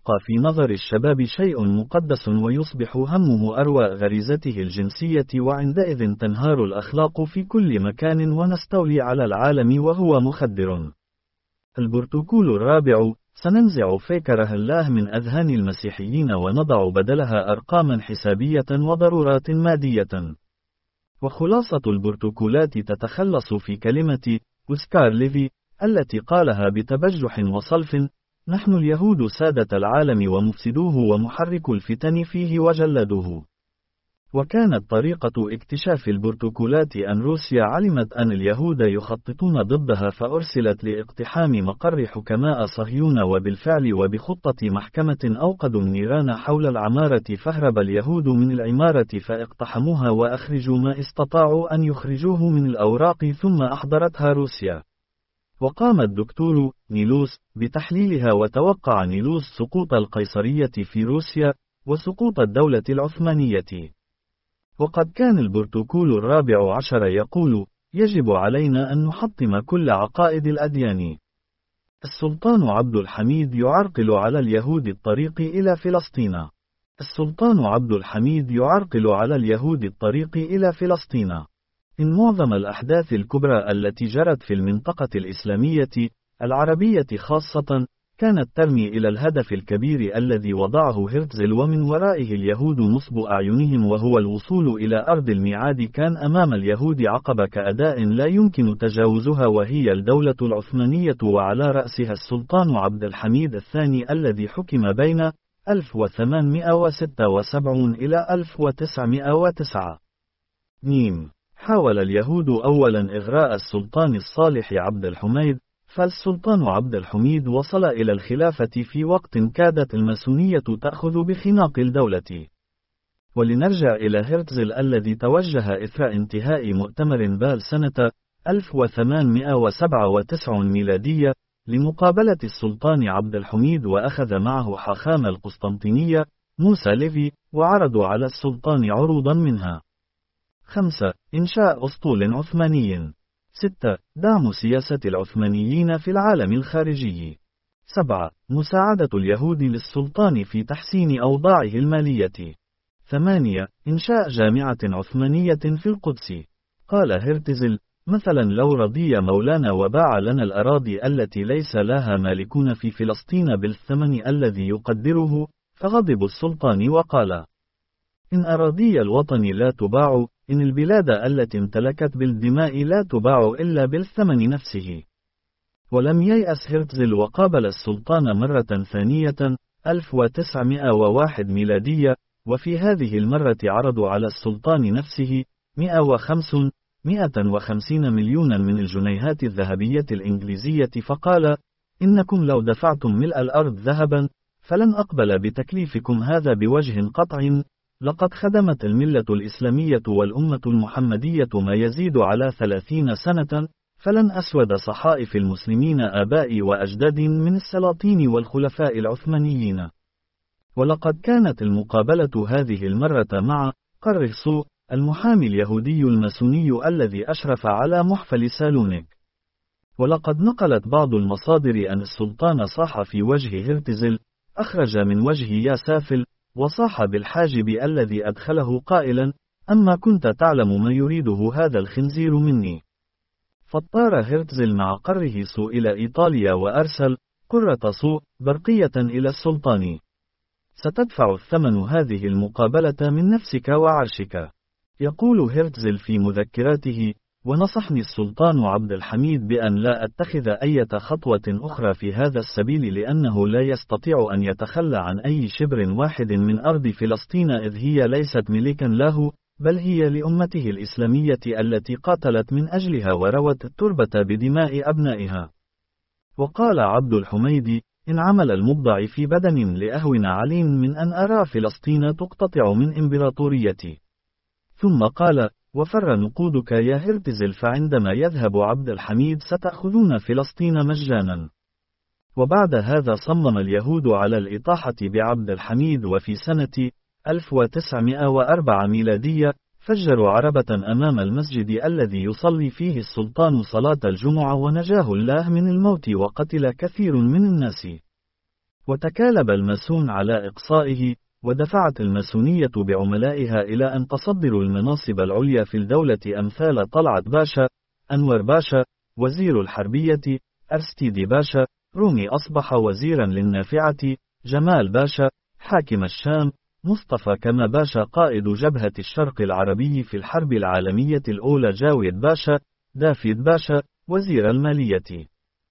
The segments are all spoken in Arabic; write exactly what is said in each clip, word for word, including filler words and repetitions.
يبقى في نظر الشباب شيء مقدس ويصبح همه أروى غريزته الجنسية، وعندئذ تنهار الأخلاق في كل مكان ونستولي على العالم وهو مخدر. البروتوكول الرابع: سننزع فكره الله من أذهان المسيحيين ونضع بدلها أرقاما حسابية وضرورات مادية. وخلاصة البروتوكولات تتخلص في كلمة أوسكار ليفي التي قالها بتبجح وصلف: نحن اليهود سادة العالم ومفسدوه ومحرك الفتن فيه وجلدوه. وكانت طريقة اكتشاف البروتوكولات أن روسيا علمت أن اليهود يخططون ضدها فأرسلت لاقتحام مقر حكماء صهيون، وبالفعل وبخطة محكمة أوقدوا النيران حول العمارة فهرب اليهود من العمارة فاقتحموها وأخرجوا ما استطاعوا أن يخرجوه من الأوراق ثم أحضرتها روسيا. وقام الدكتور نيلوس بتحليلها، وتوقع نيلوس سقوط القيصرية في روسيا وسقوط الدولة العثمانية. وقد كان البروتوكول الرابع عشر يقول: يجب علينا أن نحطم كل عقائد الأديان. السلطان عبد الحميد يعرقل على اليهود الطريق إلى فلسطين. السلطان عبد الحميد يعرقل على اليهود الطريق إلى فلسطين. إن معظم الأحداث الكبرى التي جرت في المنطقة الإسلامية العربية خاصة كانت ترمي إلى الهدف الكبير الذي وضعه هرتزل ومن ورائه اليهود نصب أعينهم، وهو الوصول إلى أرض الميعاد. كان أمام اليهود عقبة كأداء لا يمكن تجاوزها، وهي الدولة العثمانية، وعلى رأسها السلطان عبد الحميد الثاني الذي حكم بين ألف وثمانمائة وستة وسبعين إلى ألف وتسعمائة وتسعة. ميم. حاول اليهود أولا إغراء السلطان الصالح عبد الحميد، فالسلطان عبد الحميد وصل إلى الخلافة في وقت كادت الماسونية تأخذ بخناق الدولة. ولنرجع إلى هرتزل الذي توجه إثر انتهاء مؤتمر بال سنة ألف وثمانمائة وسبعة وتسعين ميلادية لمقابلة السلطان عبد الحميد، وأخذ معه حاخام القسطنطينية موسى ليفي، وعرضوا على السلطان عروضا منها: خمسة. إنشاء أسطول عثماني. ستة. دعم سياسة العثمانيين في العالم الخارجي. سبعة. مساعدة اليهود للسلطان في تحسين أوضاعه المالية. ثمانية. إنشاء جامعة عثمانية في القدس. قال هرتزل: مثلا لو رضي مولانا وباع لنا الأراضي التي ليس لها مالكون في فلسطين بالثمن الذي يقدره، فغضب السلطان وقال: إن أراضي الوطن لا تباع، إن البلاد التي امتلكت بالدماء لا تباع إلا بالثمن نفسه. ولم ييأس هرتزل وقابل السلطان مرة ثانية ألف وتسعمائة وواحد ميلادية، وفي هذه المرة عرضوا على السلطان نفسه مئة وخمسين مليونا من الجنيهات الذهبية الإنجليزية، فقال: إنكم لو دفعتم ملء الأرض ذهبا فلن أقبل بتكليفكم هذا بوجه قطع. لقد خدمت الملة الإسلامية والأمة المحمدية ما يزيد على ثلاثين سنة، فلن أسود صحائف المسلمين آبائي وأجداد من السلاطين والخلفاء العثمانيين. ولقد كانت المقابلة هذه المرة مع قرصو المحامي اليهودي الماسوني الذي أشرف على محفل سالونيك. ولقد نقلت بعض المصادر أن السلطان صاح في وجه هرتزل: أخرج من وجهي يا سافل، وصاح بالحاجب الذي أدخله قائلا: أما كنت تعلم ما يريده هذا الخنزير مني. فاضطر هرتزل مع قره سو إلى إيطاليا، وأرسل قرة سو برقية إلى السلطان: ستدفع الثمن هذه المقابلة من نفسك وعرشك. يقول هرتزل في مذكراته: ونصحني السلطان عبد الحميد بأن لا أتخذ أي خطوة أخرى في هذا السبيل، لأنه لا يستطيع أن يتخلى عن أي شبر واحد من أرض فلسطين، إذ هي ليست ملكا له، بل هي لأمته الإسلامية التي قاتلت من أجلها وروت التربة بدماء أبنائها. وقال عبد الحميد: إن عمل المبضع في بدن لأهون عليم من أن أرى فلسطين تقتطع من إمبراطوريتي. ثم قال: وفر نقودك يا هرتزل، فعندما يذهب عبد الحميد ستأخذون فلسطين مجانا. وبعد هذا صمم اليهود على الإطاحة بعبد الحميد، وفي سنة ألف وتسعمائة وأربعة ميلادية فجروا عربة أمام المسجد الذي يصلي فيه السلطان صلاة الجمعة، ونجاه الله من الموت وقتل كثير من الناس. وتكالب الماسون على إقصائه، ودفعت الماسونية بعملائها إلى أن تصدروا المناصب العليا في الدولة أمثال طلعت باشا، أنور باشا، وزير الحربية، أرستيدي باشا، رومي أصبح وزيرا للنافعة، جمال باشا، حاكم الشام، مصطفى كما باشا قائد جبهة الشرق العربي في الحرب العالمية الأولى، جاويد باشا، دافيد باشا، وزير المالية،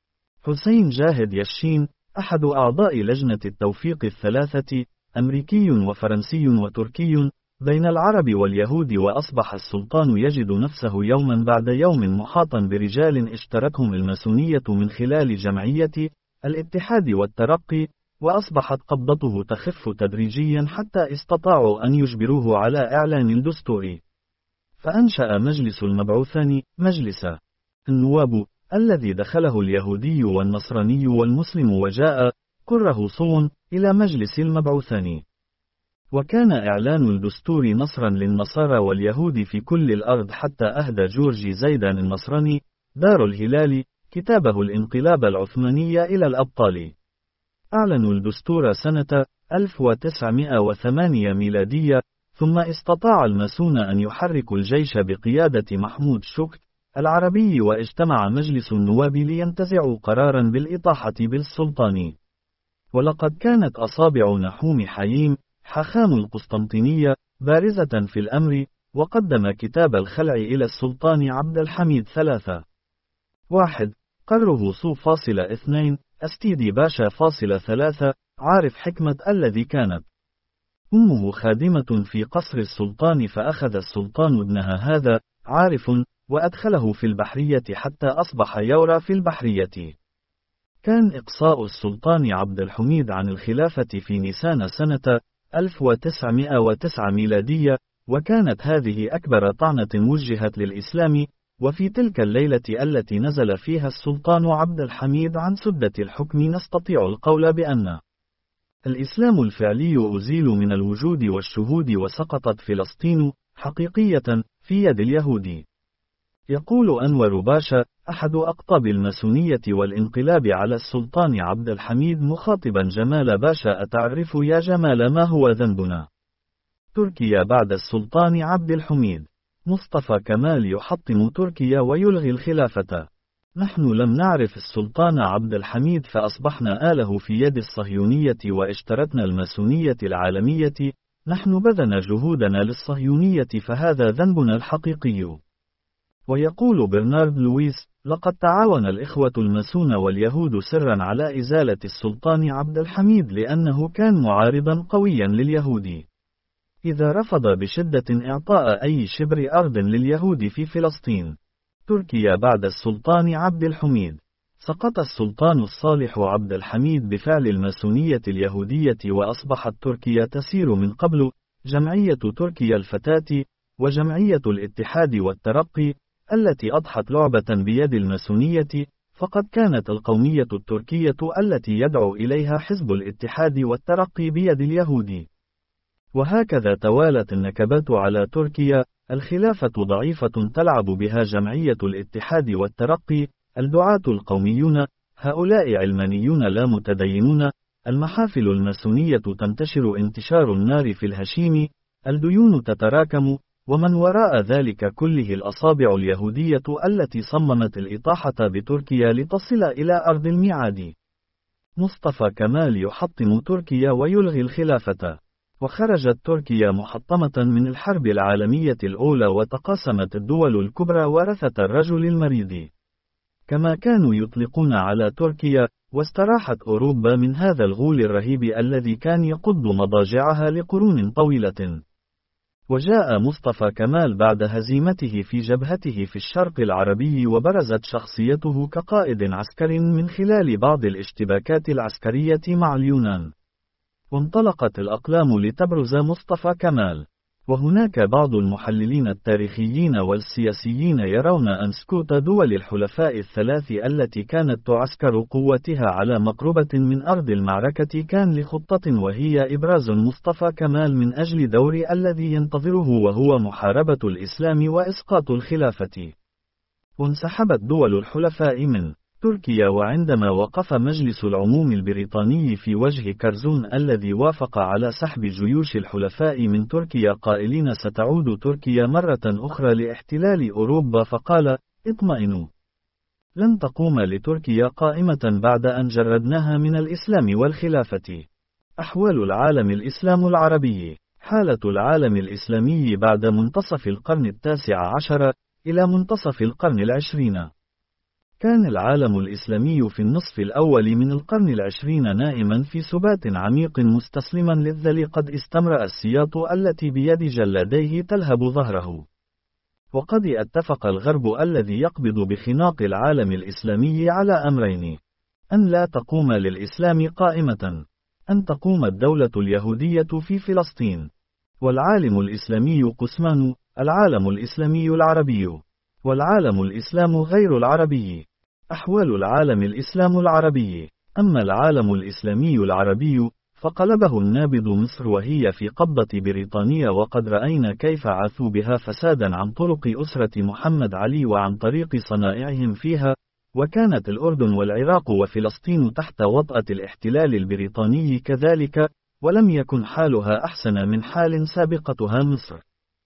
حسين جاهد يشين، أحد أعضاء لجنة التوفيق الثلاثة، أمريكي وفرنسي وتركي، بين العرب واليهود، وأصبح السلطان يجد نفسه يوما بعد يوم محاطا برجال اشتركهم الماسونية من خلال جمعية الاتحاد والترقي، وأصبحت قبضته تخف تدريجيا حتى استطاعوا أن يجبروه على إعلان الدستور. فأنشأ مجلس المبعوثان، مجلس النواب، الذي دخله اليهودي والنصراني والمسلم، وجاء كره صون إلى مجلس المبعوثان. وكان إعلان الدستور نصرا للنصارى واليهود في كل الأرض، حتى أهدى جورجي زيدان النصراني دار الهلال كتابه الانقلاب العثماني إلى الأبطال. أعلنوا الدستور سنة ألف وتسعمائة وثمانية ميلادية، ثم استطاع الماسون أن يحركوا الجيش بقيادة محمود شكر العربي، واجتمع مجلس النواب لينتزعوا قرارا بالإطاحة بالسلطان. ولقد كانت أصابع نحوم حييم حاخام القسطنطينية بارزة في الأمر، وقدم كتاب الخلع إلى السلطان عبد الحميد ثلاثة. واحد. قره صو فاصل اثنين، أستيدي باشا فاصل ثلاثة، عارف حكمة الذي كانت أمه خادمة في قصر السلطان، فأخذ السلطان ابنها هذا عارف وأدخله في البحرية حتى أصبح يورى في البحرية. كان إقصاء السلطان عبد الحميد عن الخلافة في نيسان سنة ألف وتسعمائة وتسعة ميلادية، وكانت هذه أكبر طعنة وجهت للإسلام. وفي تلك الليلة التي نزل فيها السلطان عبد الحميد عن سدة الحكم، نستطيع القول بأن الإسلام الفعلي أزيل من الوجود والشهود، وسقطت فلسطين حقيقية في يد اليهود. يقول أنور باشا أحد أقطاب الماسونية والانقلاب على السلطان عبد الحميد مخاطبا جمال باشا: أتعرف يا جمال ما هو ذنبنا؟ تركيا بعد السلطان عبد الحميد. مصطفى كمال يحطم تركيا ويلغي الخلافة. نحن لم نعرف السلطان عبد الحميد، فأصبحنا آله في يد الصهيونية واشترتنا الماسونية العالمية. نحن بذلنا جهودنا للصهيونية، فهذا ذنبنا الحقيقي. ويقول برنارد لويس: لقد تعاون الإخوة الماسون واليهود سرا على إزالة السلطان عبد الحميد، لأنه كان معارضا قويا لليهود. إذا رفض بشدة إعطاء أي شبر أرض لليهود في فلسطين. تركيا بعد السلطان عبد الحميد. سقط السلطان الصالح عبد الحميد بفعل الماسونية اليهودية، وأصبحت تركيا تسير من قبل جمعية تركيا الفتاة وجمعية الاتحاد والترقي، التي أضحت لعبة بيد الماسونية. فقد كانت القومية التركية التي يدعو إليها حزب الاتحاد والترقي بيد اليهود. وهكذا توالت النكبات على تركيا. الخلافة ضعيفة تلعب بها جمعية الاتحاد والترقي، الدعاة القوميون، هؤلاء علمانيون لا متدينون، المحافل الماسونية تنتشر انتشار النار في الهشيم، الديون تتراكم، ومن وراء ذلك كله الأصابع اليهودية التي صممت الإطاحة بتركيا لتصل إلى أرض الميعاد. مصطفى كمال يحطم تركيا ويلغي الخلافة. وخرجت تركيا محطمة من الحرب العالمية الأولى، وتقاسمت الدول الكبرى ورثة الرجل المريض، كما كانوا يطلقون على تركيا. واستراحت أوروبا من هذا الغول الرهيب الذي كان يقض مضاجعها لقرون طويلة. وجاء مصطفى كمال بعد هزيمته في جبهته في الشرق العربي، وبرزت شخصيته كقائد عسكري من خلال بعض الاشتباكات العسكرية مع اليونان. وانطلقت الأقلام لتبرز مصطفى كمال. وهناك بعض المحللين التاريخيين والسياسيين يرون أن سكوت دول الحلفاء الثلاث التي كانت تعسكر قوتها على مقربة من أرض المعركة كان لخطة، وهي إبراز مصطفى كمال من أجل دور الذي ينتظره، وهو محاربة الإسلام وإسقاط الخلافة. وانسحبت دول الحلفاء من تركيا. وعندما وقف مجلس العموم البريطاني في وجه كرزون الذي وافق على سحب جيوش الحلفاء من تركيا قائلين ستعود تركيا مرة أخرى لاحتلال أوروبا، فقال: اطمئنوا، لن تقوم لتركيا قائمة بعد أن جردناها من الإسلام والخلافة. أحوال العالم الإسلام العربي. حالة العالم الإسلامي بعد منتصف القرن التاسع عشر إلى منتصف القرن العشرين. كان العالم الإسلامي في النصف الأول من القرن العشرين نائما في سبات عميق مستسلما للذل قد استمرأ السياط التي بيد جلاديه تلهب ظهره. وقد اتفق الغرب الذي يقبض بخناق العالم الإسلامي على أمرين: أن لا تقوم للإسلام قائمة، أن تقوم الدولة اليهودية في فلسطين. والعالم الإسلامي قسمان: العالم الإسلامي العربي، والعالم الإسلام غير العربي. أحوال العالم الإسلام العربي. أما العالم الإسلامي العربي فقلبه النابض مصر وهي في قبضة بريطانيا، وقد رأينا كيف عاثوا بها فسادا عن طرق أسرة محمد علي وعن طريق صنائعهم فيها. وكانت الأردن والعراق وفلسطين تحت وطأة الاحتلال البريطاني كذلك، ولم يكن حالها أحسن من حال سابقتها مصر.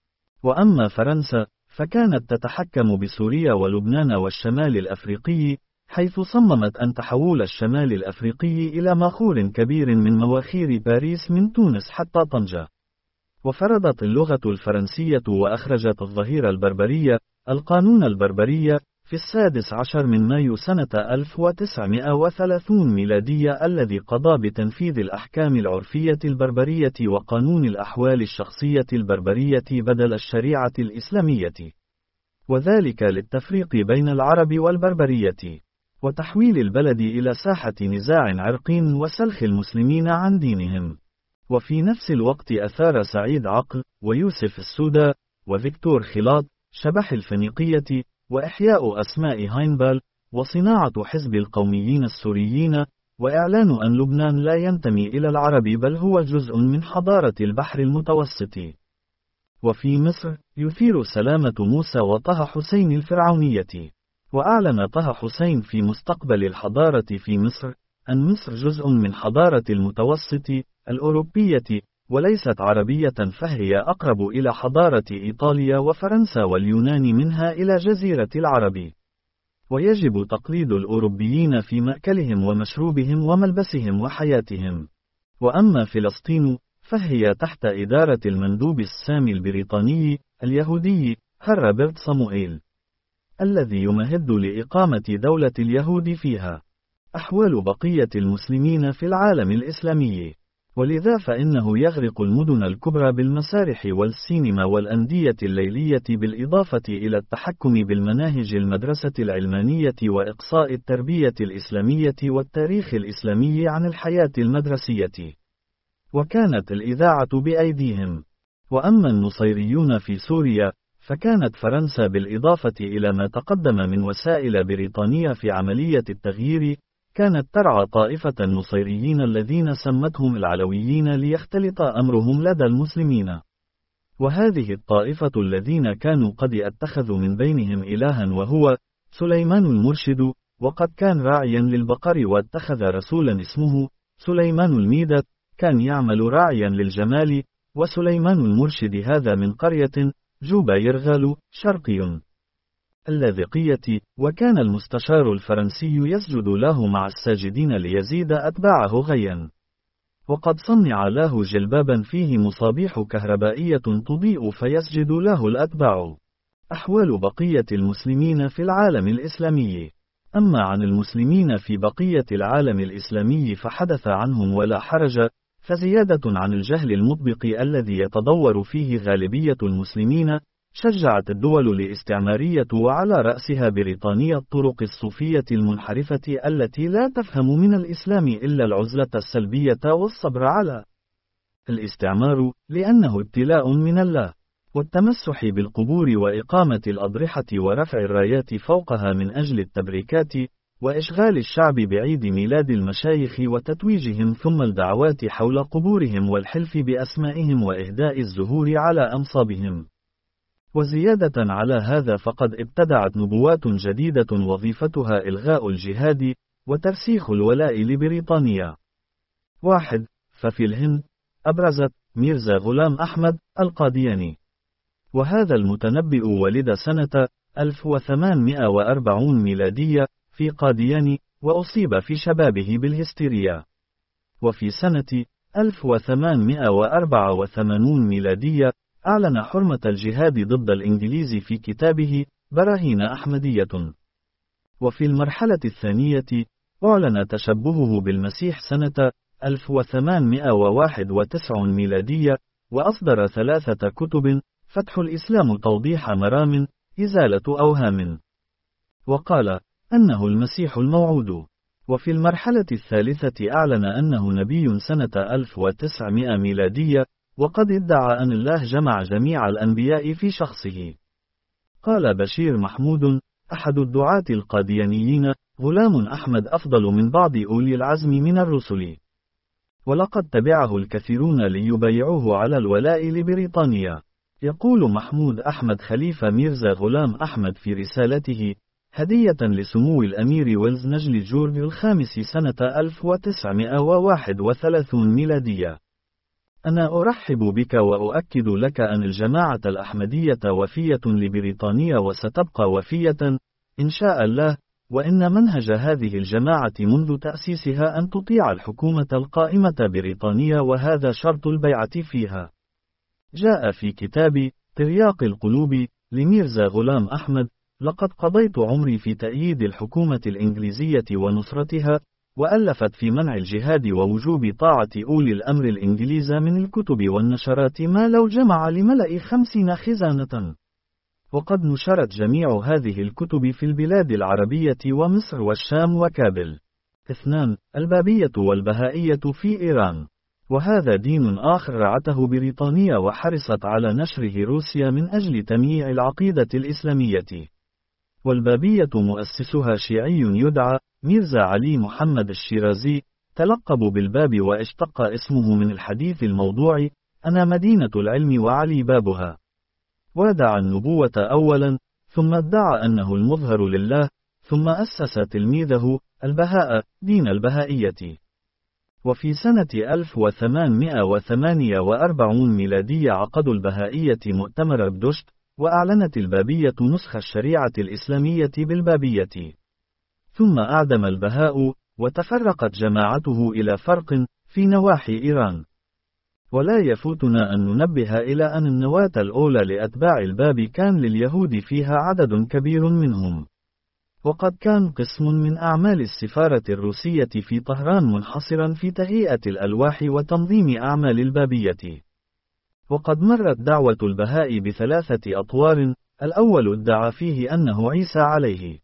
وأما فرنسا فكانت تتحكم بسوريا ولبنان والشمال الأفريقي، حيث صممت أن تحول الشمال الأفريقي إلى ماخور كبير من مواخير باريس من تونس حتى طنجة. وفرضت اللغة الفرنسية وأخرجت الظهير البربرية، القانون البربري، في السادس عشر من مايو سنة ألف وتسعمائة وثلاثين ميلادية، الذي قضى بتنفيذ الأحكام العرفية البربرية وقانون الأحوال الشخصية البربرية بدل الشريعة الإسلامية، وذلك للتفريق بين العرب والبربرية، وتحويل البلد إلى ساحة نزاع عرقي وسلخ المسلمين عن دينهم. وفي نفس الوقت أثار سعيد عقل ويوسف السودا وفيكتور خلاط شبح الفينيقية وإحياء أسماء هاينبال وصناعة حزب القوميين السوريين، وإعلان أن لبنان لا ينتمي إلى العرب بل هو جزء من حضارة البحر المتوسط. وفي مصر يثير سلامة موسى وطه حسين الفرعونية. وأعلن طه حسين في مستقبل الحضارة في مصر أن مصر جزء من حضارة المتوسط الأوروبية وليست عربية، فهي أقرب إلى حضارة إيطاليا وفرنسا واليونان منها إلى جزيرة العرب. ويجب تقليد الأوروبيين في مأكلهم ومشروبهم وملبسهم وحياتهم. وأما فلسطين فهي تحت إدارة المندوب السامي البريطاني اليهودي هربرت صموئيل، الذي يمهد لإقامة دولة اليهود فيها. أحوال بقية المسلمين في العالم الإسلامي. ولذا فإنه يغرق المدن الكبرى بالمسارح والسينما والأندية الليلية، بالإضافة إلى التحكم بالمناهج المدرسة العلمانية وإقصاء التربية الإسلامية والتاريخ الإسلامي عن الحياة المدرسية. وكانت الإذاعة بأيديهم. وأما النصيريون في سوريا فكانت فرنسا بالإضافة إلى ما تقدم من وسائل بريطانيا في عملية التغيير كانت ترعى طائفة النصيريين الذين سمتهم العلويين ليختلط أمرهم لدى المسلمين. وهذه الطائفة الذين كانوا قد اتخذوا من بينهم إلها وهو سليمان المرشد، وقد كان راعيا للبقر واتخذ رسولا اسمه سليمان الميدت، كان يعمل راعيا للجمال. وسليمان المرشد هذا من قرية جوبا يرغال شرقي اللاذقية، وكان المستشار الفرنسي يسجد له مع الساجدين ليزيد أتباعه غيا. وقد صنع له جلبابا فيه مصابيح كهربائية تضيء فيسجد له الأتباع. أحوال بقية المسلمين في العالم الإسلامي. أما عن المسلمين في بقية العالم الإسلامي فحدث عنهم ولا حرج، فزيادة عن الجهل المطبق الذي يتدور فيه غالبية المسلمين، شجعت الدول الاستعمارية وعلى رأسها بريطانيا الطرق الصوفية المنحرفة التي لا تفهم من الإسلام إلا العزلة السلبية والصبر على الاستعمار لأنه ابتلاء من الله، والتمسح بالقبور وإقامة الأضرحة ورفع الرايات فوقها من أجل التبريكات وإشغال الشعب بعيد ميلاد المشايخ وتتويجهم، ثم الدعوات حول قبورهم والحلف بأسمائهم وإهداء الزهور على أنصابهم. وزيادة على هذا فقد ابتدعت نبوات جديدة وظيفتها إلغاء الجهاد وترسيخ الولاء لبريطانيا. واحد. ففي الهند أبرزت ميرزا غلام أحمد القادياني، وهذا المتنبئ ولد سنة ألف وثمانمائة وأربعين ميلادية في قاديان، وأصيب في شبابه بالهستيريا. وفي سنة ألف وثمانمائة وأربعة وثمانين ميلادية أعلن حرمة الجهاد ضد الإنجليز في كتابه براهين أحمدية. وفي المرحلة الثانية أعلن تشبهه بالمسيح سنة ألف وثمانمائة وواحد وتسعين ميلادية، وأصدر ثلاثة كتب: فتح الإسلام، توضيح مرام، إزالة أوهام، وقال أنه المسيح الموعود. وفي المرحلة الثالثة أعلن أنه نبي سنة ألف وتسعمائة ميلادية، وقد ادعى أن الله جمع جميع الأنبياء في شخصه. قال بشير محمود أحد الدعاة القاديانيين: غلام أحمد أفضل من بعض أولي العزم من الرسل، ولقد تبعه الكثيرون ليبايعوه على الولاء لبريطانيا. يقول محمود أحمد خليفة ميرزا غلام أحمد في رسالته: هدية لسمو الأمير ويلز نجل جورج الخامس سنة ألف وتسعمائة وواحد وثلاثين ميلادية. أنا أرحب بك وأؤكد لك أن الجماعة الأحمدية وفية لبريطانيا وستبقى وفية إن شاء الله، وإن منهج هذه الجماعة منذ تأسيسها أن تطيع الحكومة القائمة بريطانيا، وهذا شرط البيعة فيها. جاء في كتاب ترياق القلوب لميرزا غلام أحمد: لقد قضيت عمري في تأييد الحكومة الإنجليزية ونصرتها، وألفت في منع الجهاد ووجوب طاعة أولي الأمر الإنجليز من الكتب والنشرات ما لو جمع لملأ خمسين خزانة. وقد نشرت جميع هذه الكتب في البلاد العربية ومصر والشام وكابل. اثنان. البابية والبهائية في إيران، وهذا دين آخر رعته بريطانيا وحرصت على نشره روسيا من أجل تمييع العقيدة الإسلامية. والبابية مؤسسها شيعي يدعى ميرزا علي محمد الشيرازي، تلقب بالباب واشتق اسمه من الحديث الموضوع: أنا مدينة العلم وعلي بابها. ودعا النبوة أولا، ثم ادعى أنه المظهر لله، ثم أسس تلميذه البهاء دين البهائية. وفي سنة ألف وثمانمائة وثمانية وأربعين ميلادية عقدوا البهائية مؤتمر بدشت، وأعلنت البابية نسخ الشريعة الإسلامية بالبابية. ثم أعدم البهاء، وتفرقت جماعته إلى فرق في نواحي إيران. ولا يفوتنا أن ننبه إلى أن النواة الأولى لأتباع الباب كان لليهود فيها عدد كبير منهم، وقد كان قسم من أعمال السفارة الروسية في طهران منحصرا في تهيئة الألواح وتنظيم أعمال البابية. وقد مرت دعوة البهاء بثلاثة أطوار: الأول ادعى فيه أنه عيسى عليه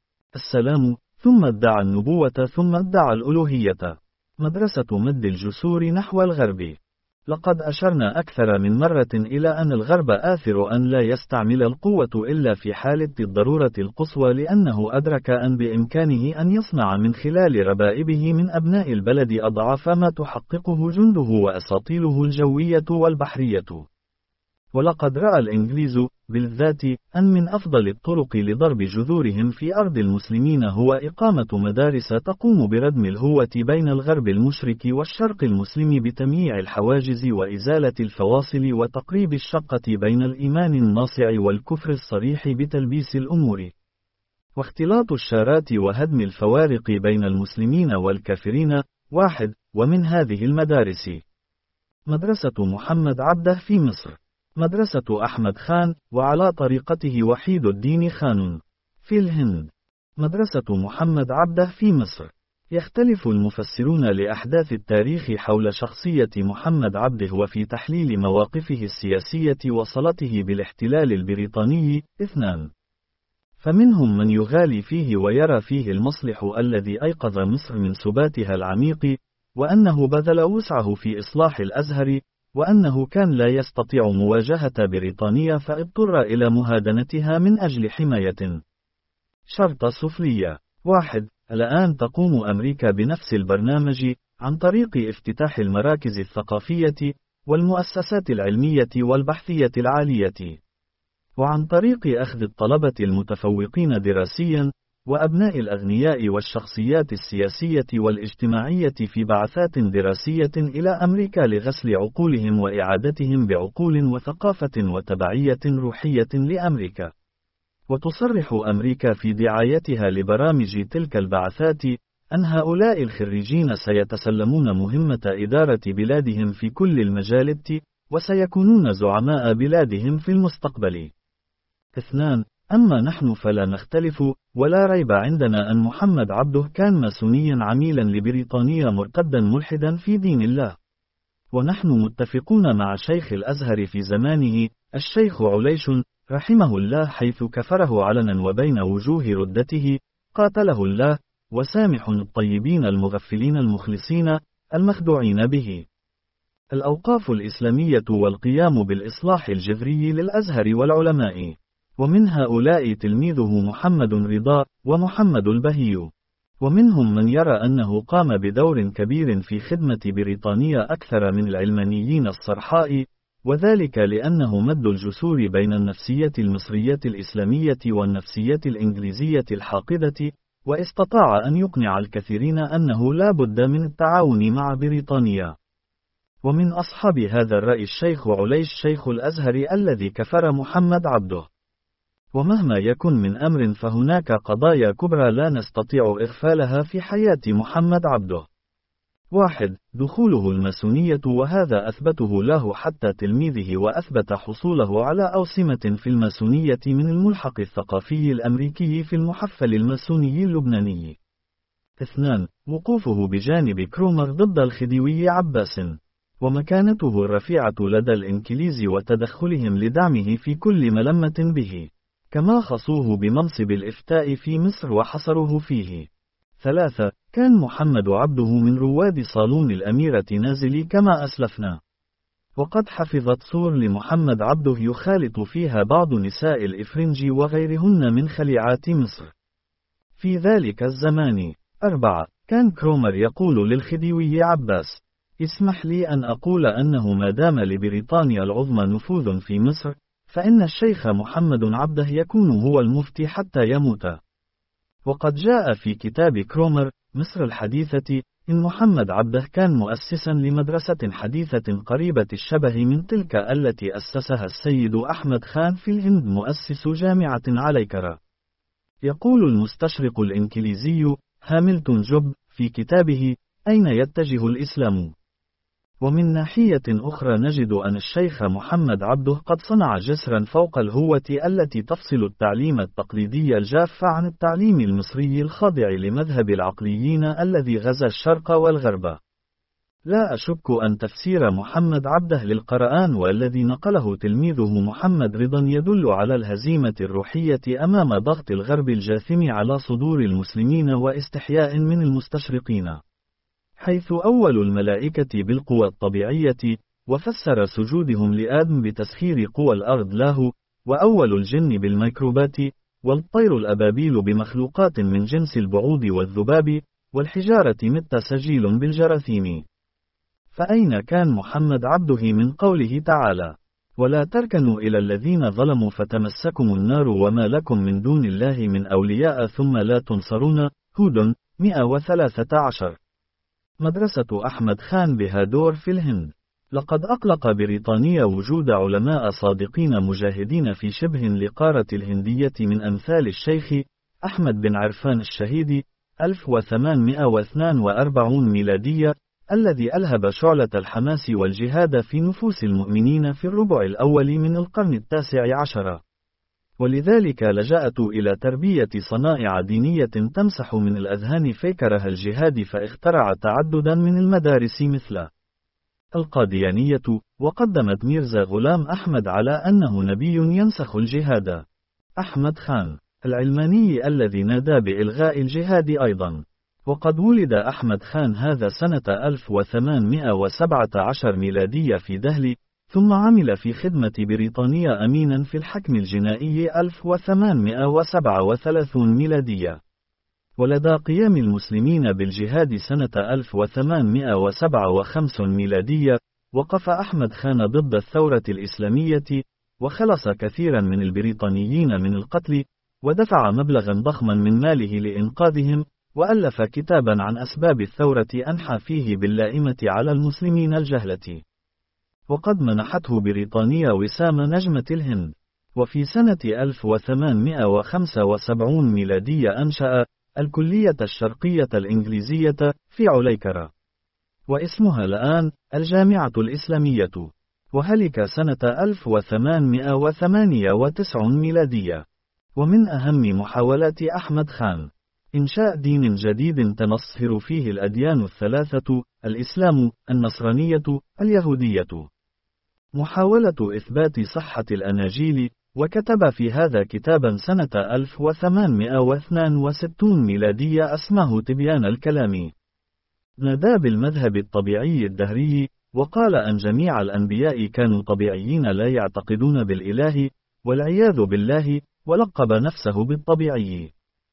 السلام، ثم ادعى النبوة، ثم ادعى الألوهية. مدرسة مد الجسور نحو الغرب. لقد أشرنا أكثر من مرة إلى أن الغرب آثر أن لا يستعمل القوة إلا في حالة الضرورة القصوى، لأنه أدرك أن بإمكانه أن يصنع من خلال ربائبه من أبناء البلد أضعاف ما تحققه جنده وأساطيله الجوية والبحرية. ولقد رأى الإنجليز بالذات أن من أفضل الطرق لضرب جذورهم في أرض المسلمين هو إقامة مدارس تقوم بردم الهوة بين الغرب المشرك والشرق المسلم بتمييع الحواجز وإزالة الفواصل وتقريب الشقة بين الإيمان الناصع والكفر الصريح بتلبيس الأمور، واختلاط الشارات وهدم الفوارق بين المسلمين والكافرين. واحد. ومن هذه المدارس مدرسة محمد عبده في مصر، مدرسة أحمد خان وعلى طريقته وحيد الدين خان في الهند. مدرسة محمد عبده في مصر. يختلف المفسرون لأحداث التاريخ حول شخصية محمد عبده وفي تحليل مواقفه السياسية وصلته بالاحتلال البريطاني. اثنان. فمنهم من يغالي فيه ويرى فيه المصلح الذي أيقظ مصر من سباتها العميق، وأنه بذل وسعه في إصلاح الأزهر، وأنه كان لا يستطيع مواجهة بريطانيا فاضطر إلى مهادنتها من أجل حماية شرط سفلية. واحد. الآن تقوم أمريكا بنفس البرنامج عن طريق افتتاح المراكز الثقافية والمؤسسات العلمية والبحثية العالية. وعن طريق أخذ الطلبة المتفوقين دراسيا، وأبناء الأغنياء والشخصيات السياسية والاجتماعية في بعثات دراسية إلى أمريكا لغسل عقولهم وإعادتهم بعقول وثقافة وتبعية روحية لأمريكا. وتصرح أمريكا في دعايتها لبرامج تلك البعثات أن هؤلاء الخريجين سيتسلمون مهمة إدارة بلادهم في كل المجالات، وسيكونون زعماء بلادهم في المستقبل. اثنان. أما نحن فلا نختلف، ولا ريب عندنا أن محمد عبده كان ماسونيا عميلا لبريطانيا مرتدا ملحدا في دين الله. ونحن متفقون مع شيخ الأزهر في زمانه الشيخ عليش رحمه الله، حيث كفره علنا وبين وجوه ردته قاتله الله، وسامح الطيبين المغفلين المخلصين المخدوعين به. الأوقاف الإسلامية والقيام بالإصلاح الجذري للأزهر والعلماء، ومن هؤلاء تلميذه محمد رضا ومحمد البهي. ومنهم من يرى أنه قام بدور كبير في خدمة بريطانيا أكثر من العلمانيين الصرحاء، وذلك لأنه مد الجسور بين النفسية المصرية الإسلامية والنفسية الإنجليزية الحاقدة، واستطاع أن يقنع الكثيرين أنه لا بد من التعاون مع بريطانيا. ومن أصحاب هذا الرأي الشيخ عليش شيخ الأزهر الذي كفر محمد عبده. ومهما يكن من أمر فهناك قضايا كبرى لا نستطيع إغفالها في حياة محمد عبده. واحد. دخوله الماسونية، وهذا أثبته له حتى تلميذه، وأثبت حصوله على أوسمة في الماسونية من الملحق الثقافي الأمريكي في المحفل الماسوني اللبناني. اثنان. وقوفه بجانب كرومر ضد الخديوي عباس، ومكانته الرفيعة لدى الإنكليز وتدخلهم لدعمه في كل ملمة به، كما خصوه بمنصب الإفتاء في مصر وحصروه فيه. ثلاثة. كان محمد عبده من رواد صالون الأميرة نازلي كما أسلفنا، وقد حفظت صور لمحمد عبده يخالط فيها بعض نساء الإفرنج وغيرهن من خليعات مصر في ذلك الزمان. أربعة. كان كرومر يقول للخديوي عباس: اسمح لي أن أقول أنه ما دام لبريطانيا العظمى نفوذ في مصر، فإن الشيخ محمد عبده يكون هو المفتي حتى يموت. وقد جاء في كتاب كرومر مصر الحديثة إن محمد عبده كان مؤسسا لمدرسة حديثة قريبة الشبه من تلك التي أسسها السيد أحمد خان في الهند مؤسس جامعة عليكرة. يقول المستشرق الإنكليزي هاملتون جوب في كتابه أين يتجه الإسلام؟ ومن ناحية أخرى نجد أن الشيخ محمد عبده قد صنع جسرا فوق الهوة التي تفصل التعليم التقليدي الجاف عن التعليم المصري الخاضع لمذهب العقليين الذي غزا الشرق والغرب. لا أشك أن تفسير محمد عبده للقرآن والذي نقله تلميذه محمد رضا يدل على الهزيمة الروحية أمام ضغط الغرب الجاثم على صدور المسلمين واستحياء من المستشرقين، حيث أول الملائكة بالقوى الطبيعية، وفسر سجودهم لآدم بتسخير قوى الأرض له، وأول الجن بالميكروبات، والطير الأبابيل بمخلوقات من جنس البعوض والذباب، والحجارة مت سجيل بالجراثيم. فأين كان محمد عبده من قوله تعالى: ولا تركنوا إلى الذين ظلموا فتمسكم النار وما لكم من دون الله من أولياء ثم لا تنصرون؟ هود مئة وثلاثة عشر. مدرسة أحمد خان بهادور في الهند. لقد أقلق بريطانيا وجود علماء صادقين مجاهدين في شبه القارة الهندية من أمثال الشيخ أحمد بن عرفان الشهيد ألف وثمانمئة واثنين وأربعين ميلادية، الذي ألهب شعلة الحماس والجهاد في نفوس المؤمنين في الربع الأول من القرن التاسع عشر. ولذلك لجأت إلى تربية صنائع دينية تمسح من الأذهان فكره الجهاد، فاخترع تعددا من المدارس مثل القاديانية، وقدمت ميرزا غلام أحمد على أنه نبي ينسخ الجهاد. أحمد خان العلماني الذي نادى بإلغاء الجهاد أيضا. وقد ولد أحمد خان هذا سنة ألف وثمانمئة وسبعة عشر ميلادية في دهلي، ثم عمل في خدمة بريطانيا أمينا في الحكم الجنائي ألف وثمانمئة وسبعة وثلاثين ميلادية. ولدى قيام المسلمين بالجهاد سنة ألف وثمانمئة وسبعة وخمسين ميلادية، وقف أحمد خان ضد الثورة الإسلامية، وخلص كثيرا من البريطانيين من القتل، ودفع مبلغا ضخما من ماله لإنقاذهم، وألف كتابا عن أسباب الثورة أنحى فيه باللائمة على المسلمين الجهلة. وقد منحته بريطانيا وسام نجمة الهند. وفي سنة ألف وثمانمائة وخمسة وسبعين ميلادية أنشأ الكلية الشرقية الإنجليزية في عليكرة، واسمها الآن الجامعة الإسلامية. وهلك سنة ألف وثمانمائة وثمانية وتسعين ميلادية. ومن أهم محاولات أحمد خان إنشاء دين جديد تنصهر فيه الأديان الثلاثة، الإسلام، النصرانية، اليهودية. محاولة إثبات صحة الأناجيل، وكتب في هذا كتابا سنة ألف وثمانمائة واثنين وستين ميلادية اسمه تبيان الكلام. نادى بالمذهب الطبيعي الدهري، وقال أن جميع الأنبياء كانوا طبيعيين لا يعتقدون بالإله، والعياذ بالله، ولقب نفسه بالطبيعي.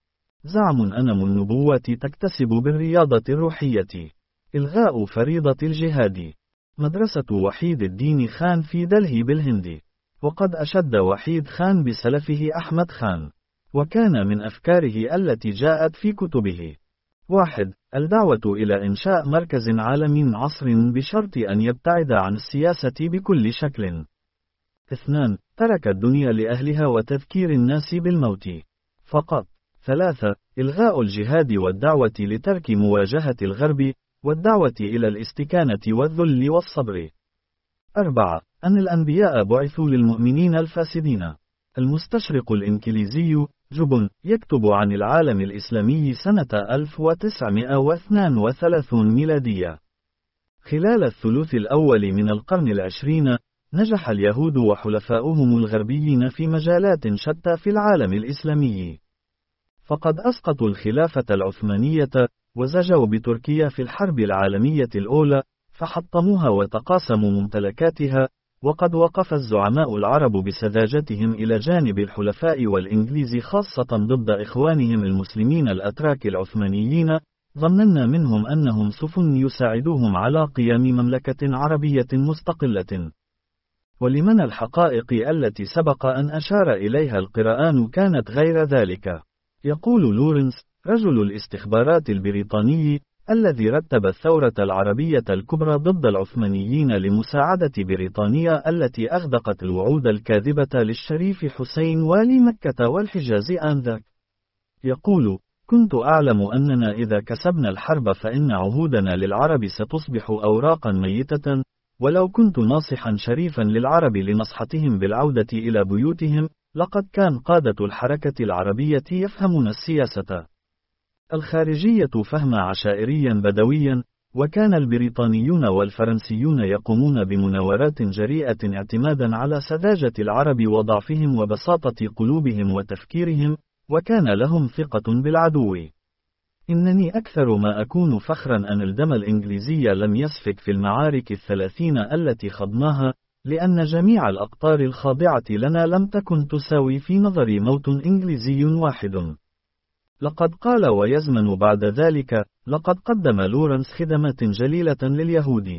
زعم أنم النبوة تكتسب بالرياضة الروحية. إلغاء فريضة الجهاد. مدرسة وحيد الدين خان في دلهي بالهند. وقد أشد وحيد خان بسلفه أحمد خان، وكان من أفكاره التي جاءت في كتبه: واحد. الدعوة إلى إنشاء مركز عالمي عصر بشرط أن يبتعد عن السياسة بكل شكل. اثنان. ترك الدنيا لأهلها وتذكير الناس بالموت فقط. ثلاثة. إلغاء الجهاد والدعوة لترك مواجهة الغرب، والدعوة إلى الاستكانة والذل والصبر. أربعة. أن الأنبياء بعثوا للمؤمنين الفاسدين. المستشرق الإنكليزي جوبن يكتب عن العالم الإسلامي سنة ألف وتسعمائة واثنين وثلاثين ميلادية. خلال الثلث الأول من القرن العشرين، نجح اليهود وحلفاؤهم الغربيين في مجالات شتى في العالم الإسلامي. فقد أسقطوا الخلافة العثمانية، وزجوا بتركيا في الحرب العالمية الأولى، فحطموها وتقاسموا ممتلكاتها. وقد وقف الزعماء العرب بسذاجتهم إلى جانب الحلفاء والإنجليز، خاصة ضد إخوانهم المسلمين الأتراك العثمانيين، ظننا منهم أنهم سفن يساعدوهم على قيام مملكة عربية مستقلة. ولمن الحقائق التي سبق أن أشار إليها القرآن كانت غير ذلك. يقول لورنس، رجل الاستخبارات البريطاني، الذي رتب الثورة العربية الكبرى ضد العثمانيين لمساعدة بريطانيا التي أغدقت الوعود الكاذبة للشريف حسين والي مكة والحجاز آنذاك. يقول: كنت أعلم أننا إذا كسبنا الحرب فإن عهودنا للعرب ستصبح أوراقا ميتة، ولو كنت ناصحا شريفا للعرب لنصحتهم بالعودة إلى بيوتهم، لقد كان قادة الحركة العربية يفهمون السياسة الخارجية فهما عشائريا بدويا، وكان البريطانيون والفرنسيون يقومون بمناورات جريئة اعتمادا على سذاجة العرب وضعفهم وبساطة قلوبهم وتفكيرهم، وكان لهم ثقة بالعدو. إنني أكثر ما أكون فخرا أن الدم الإنجليزي لم يسفك في المعارك الثلاثين التي خضناها، لأن جميع الأقطار الخاضعة لنا لم تكن تساوي في نظري موت إنجليزي واحد. لقد قال ويزمن بعد ذلك: لقد قدم لورنس خدمات جليلة لليهود.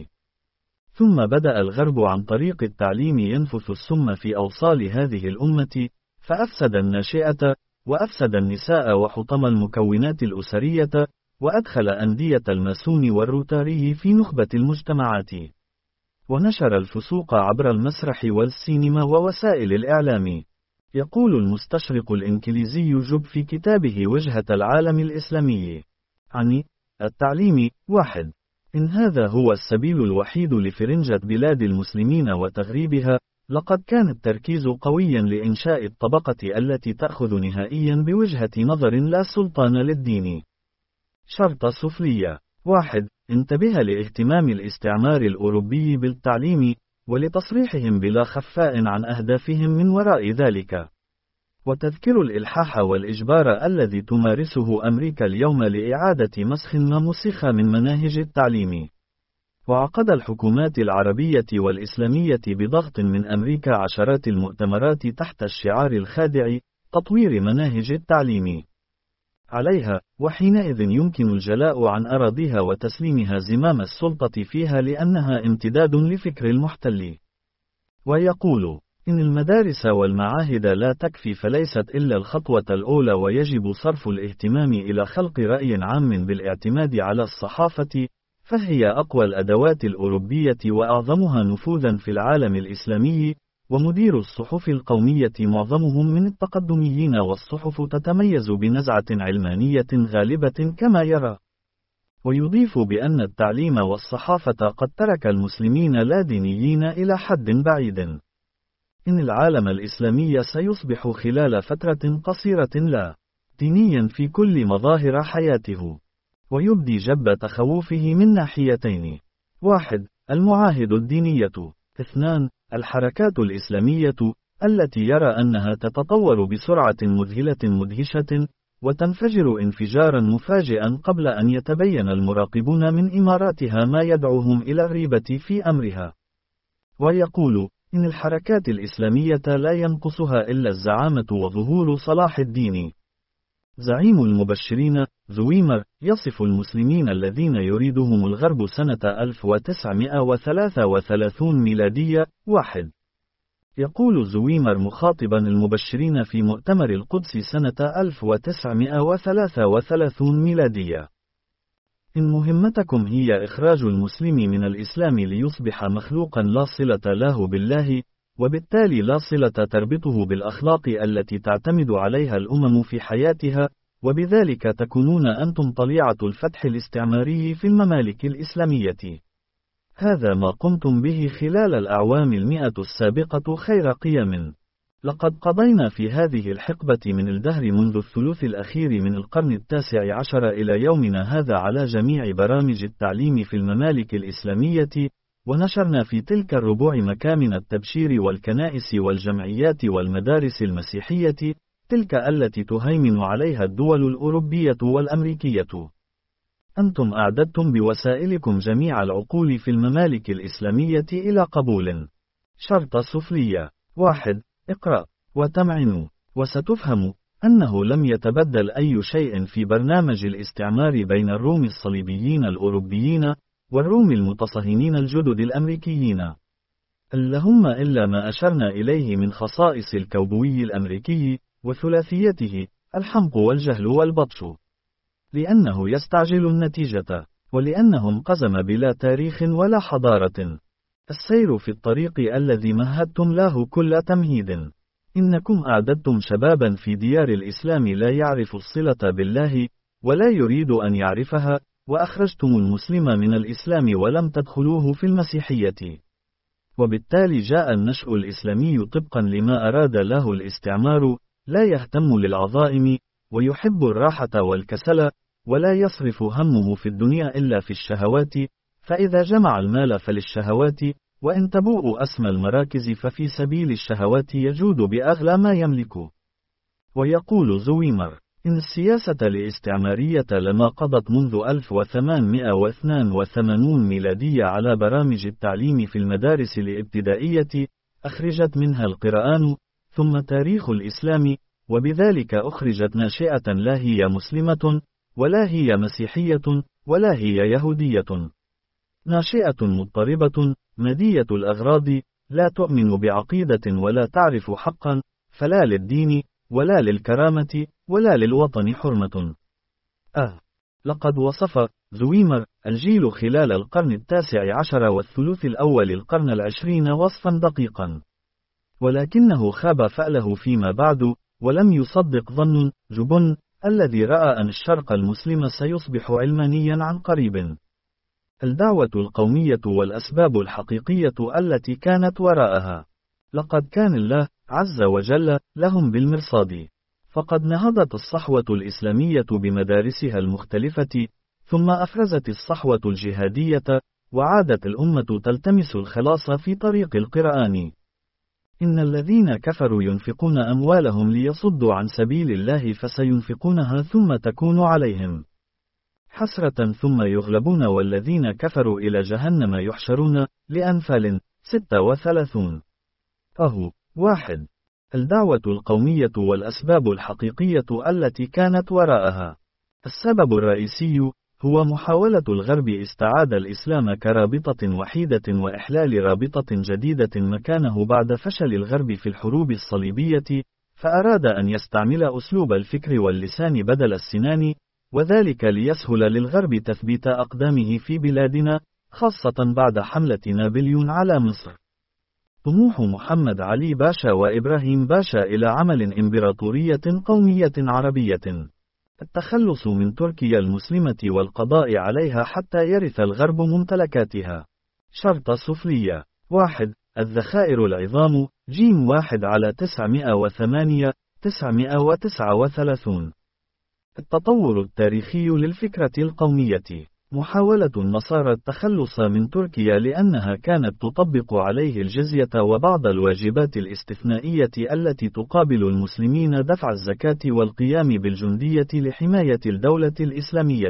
ثم بدأ الغرب عن طريق التعليم ينفث السم في أوصال هذه الأمة، فأفسد الناشئة، وأفسد النساء وحطم المكونات الأسرية، وأدخل أندية الماسون والروتاري في نخبة المجتمعات، ونشر الفسوق عبر المسرح والسينما ووسائل الإعلام. يقول المستشرق الإنكليزي جوب في كتابه وجهة العالم الإسلامي عن التعليم: واحد. إن هذا هو السبيل الوحيد لفرنجة بلاد المسلمين وتغريبها، لقد كان التركيز قويا لإنشاء الطبقة التي تأخذ نهائيا بوجهة نظر لا سلطان للدين. شرط سفلية: واحد. انتبه لاهتمام الاستعمار الأوروبي بالتعليم، ولتصريحهم بلا خفاء عن أهدافهم من وراء ذلك، وتذكر الإلحاح والإجبار الذي تمارسه أمريكا اليوم لإعادة مسخ ما مسخ من مناهج التعليم. وعقد الحكومات العربية والإسلامية بضغط من أمريكا عشرات المؤتمرات تحت الشعار الخادع: تطوير مناهج التعليم عليها، وحينئذ يمكن الجلاء عن أراضيها وتسليمها زمام السلطة فيها، لأنها امتداد لفكر المحتل. ويقول: إن المدارس والمعاهد لا تكفي فليست إلا الخطوة الأولى، ويجب صرف الاهتمام إلى خلق رأي عام بالاعتماد على الصحافة، فهي أقوى الأدوات الأوروبية وأعظمها نفوذا في العالم الإسلامي، ومدير الصحف القومية معظمهم من التقدميين، والصحف تتميز بنزعة علمانية غالبة كما يرى. ويضيف بأن التعليم والصحافة قد ترك المسلمين لا دينيين إلى حد بعيد. إن العالم الإسلامي سيصبح خلال فترة قصيرة لا دينيا في كل مظاهر حياته، ويبدي جب تخوفه من ناحيتين: واحد، المعاهد الدينية. اثنان، الحركات الإسلامية، التي يرى أنها تتطور بسرعة مذهلة مدهشة، وتنفجر انفجارا مفاجئا قبل أن يتبين المراقبون من إماراتها ما يدعوهم إلى الريبة في أمرها. ويقول إن الحركات الإسلامية لا ينقصها إلا الزعامة وظهور صلاح الدين. زعيم المبشرين زويمر يصف المسلمين الذين يريدهم الغرب سنة ألف وتسعمائة وثلاثة وثلاثين ميلادية. واحد، يقول زويمر مخاطبا المبشرين في مؤتمر القدس سنة ألف وتسعمائة وثلاثة وثلاثين ميلادية: إن مهمتكم هي إخراج المسلم من الإسلام ليصبح مخلوقا لا صلة له بالله، وبالتالي لا صلة تربطه بالأخلاق التي تعتمد عليها الأمم في حياتها، وبذلك تكونون أنتم طليعة الفتح الاستعماري في الممالك الإسلامية. هذا ما قمتم به خلال الأعوام المئة السابقة خير قيم. لقد قضينا في هذه الحقبة من الدهر منذ الثلث الأخير من القرن التاسع عشر إلى يومنا هذا على جميع برامج التعليم في الممالك الإسلامية، ونشرنا في تلك الربوع مكامن التبشير والكنائس والجمعيات والمدارس المسيحية، تلك التي تهيمن عليها الدول الأوروبية والأمريكية. أنتم أعددتم بوسائلكم جميع العقول في الممالك الإسلامية إلى قبول. شرط سفلية: واحد، اقرأ وتمعن، وستفهم أنه لم يتبدل أي شيء في برنامج الاستعمار بين الروم الصليبيين الأوروبيين والروم المتصهينين الجدد الأمريكيين، اللهم إلا ما أشرنا إليه من خصائص الكوبوي الأمريكي وثلاثيته الحمق والجهل والبطش، لأنه يستعجل النتيجة، ولأنهم قزم بلا تاريخ ولا حضارة. السير في الطريق الذي مهدتم له كل تمهيد. إنكم أعددتم شبابا في ديار الإسلام لا يعرف الصلة بالله ولا يريد أن يعرفها، وأخرجتم المسلم من الإسلام ولم تدخلوه في المسيحية. وبالتالي جاء النشء الإسلامي طبقا لما أراد له الاستعمار، لا يهتم للعظائم، ويحب الراحة والكسل، ولا يصرف همه في الدنيا إلا في الشهوات، فإذا جمع المال فللشهوات، وإن تبوء أسمى المراكز ففي سبيل الشهوات يجود بأغلى ما يملك. ويقول زويمر إن السياسة الاستعمارية لما قضت منذ ألف وثمانمائة واثنين وثمانين ميلادية على برامج التعليم في المدارس الابتدائية، أخرجت منها القرآن، ثم تاريخ الإسلام، وبذلك أخرجت ناشئة لا هي مسلمة، ولا هي مسيحية، ولا هي يهودية، ناشئة مضطربة، مدية الأغراض، لا تؤمن بعقيدة ولا تعرف حقا، فلا للدين، ولا للكرامة، ولا للوطن حرمة. أه لقد وصف زويمر الجيل خلال القرن التاسع عشر والثلث الأول القرن العشرين وصفا دقيقا، ولكنه خاب فأله فيما بعد، ولم يصدق ظن جبن الذي رأى أن الشرق المسلم سيصبح علمانيا عن قريب. الدعوة القومية والأسباب الحقيقية التي كانت وراءها. لقد كان الله عز وجل لهم بالمرصاد، فقد نهضت الصحوة الإسلامية بمدارسها المختلفة، ثم أفرزت الصحوة الجهادية، وعادت الأمة تلتمس الخلاص في طريق القرآن. إن الذين كفروا ينفقون أموالهم ليصدوا عن سبيل الله فسينفقونها ثم تكون عليهم حسرة ثم يغلبون والذين كفروا إلى جهنم يحشرون. لأنفال ستة وثلاثين. أهو واحد. الدعوة القومية والأسباب الحقيقية التي كانت وراءها. السبب الرئيسي هو محاولة الغرب استعادة الإسلام كرابطة وحيدة وإحلال رابطة جديدة مكانه بعد فشل الغرب في الحروب الصليبية، فأراد أن يستعمل أسلوب الفكر واللسان بدل السنان، وذلك ليسهل للغرب تثبيت أقدامه في بلادنا، خاصة بعد حملة نابليون على مصر. طموح محمد علي باشا وإبراهيم باشا إلى عمل إمبراطورية قومية عربية، التخلص من تركيا المسلمة والقضاء عليها حتى يرث الغرب ممتلكاتها. شرط سفلية. واحد. الذخائر العظام. جيم واحد على تسعمائة وثمانية تسعمائة وتسعة وثلاثين. التطور التاريخي للفكرة القومية. محاولة النصارى التخلص من تركيا لأنها كانت تطبق عليه الجزية وبعض الواجبات الاستثنائية التي تقابل المسلمين دفع الزكاة والقيام بالجندية لحماية الدولة الإسلامية.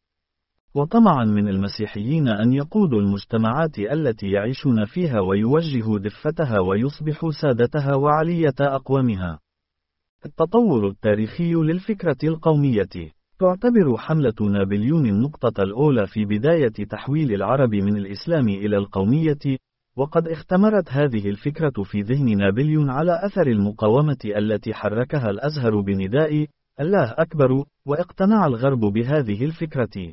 وطمعا من المسيحيين أن يقودوا المجتمعات التي يعيشون فيها ويوجهوا دفتها ويصبحوا سادتها وعلية أقوامها. التطور التاريخي للفكرة القومية. تعتبر حملة نابليون النقطة الأولى في بداية تحويل العرب من الإسلام إلى القومية، وقد اختمرت هذه الفكرة في ذهن نابليون على أثر المقاومة التي حركها الأزهر بنداء الله أكبر، واقتنع الغرب بهذه الفكرة.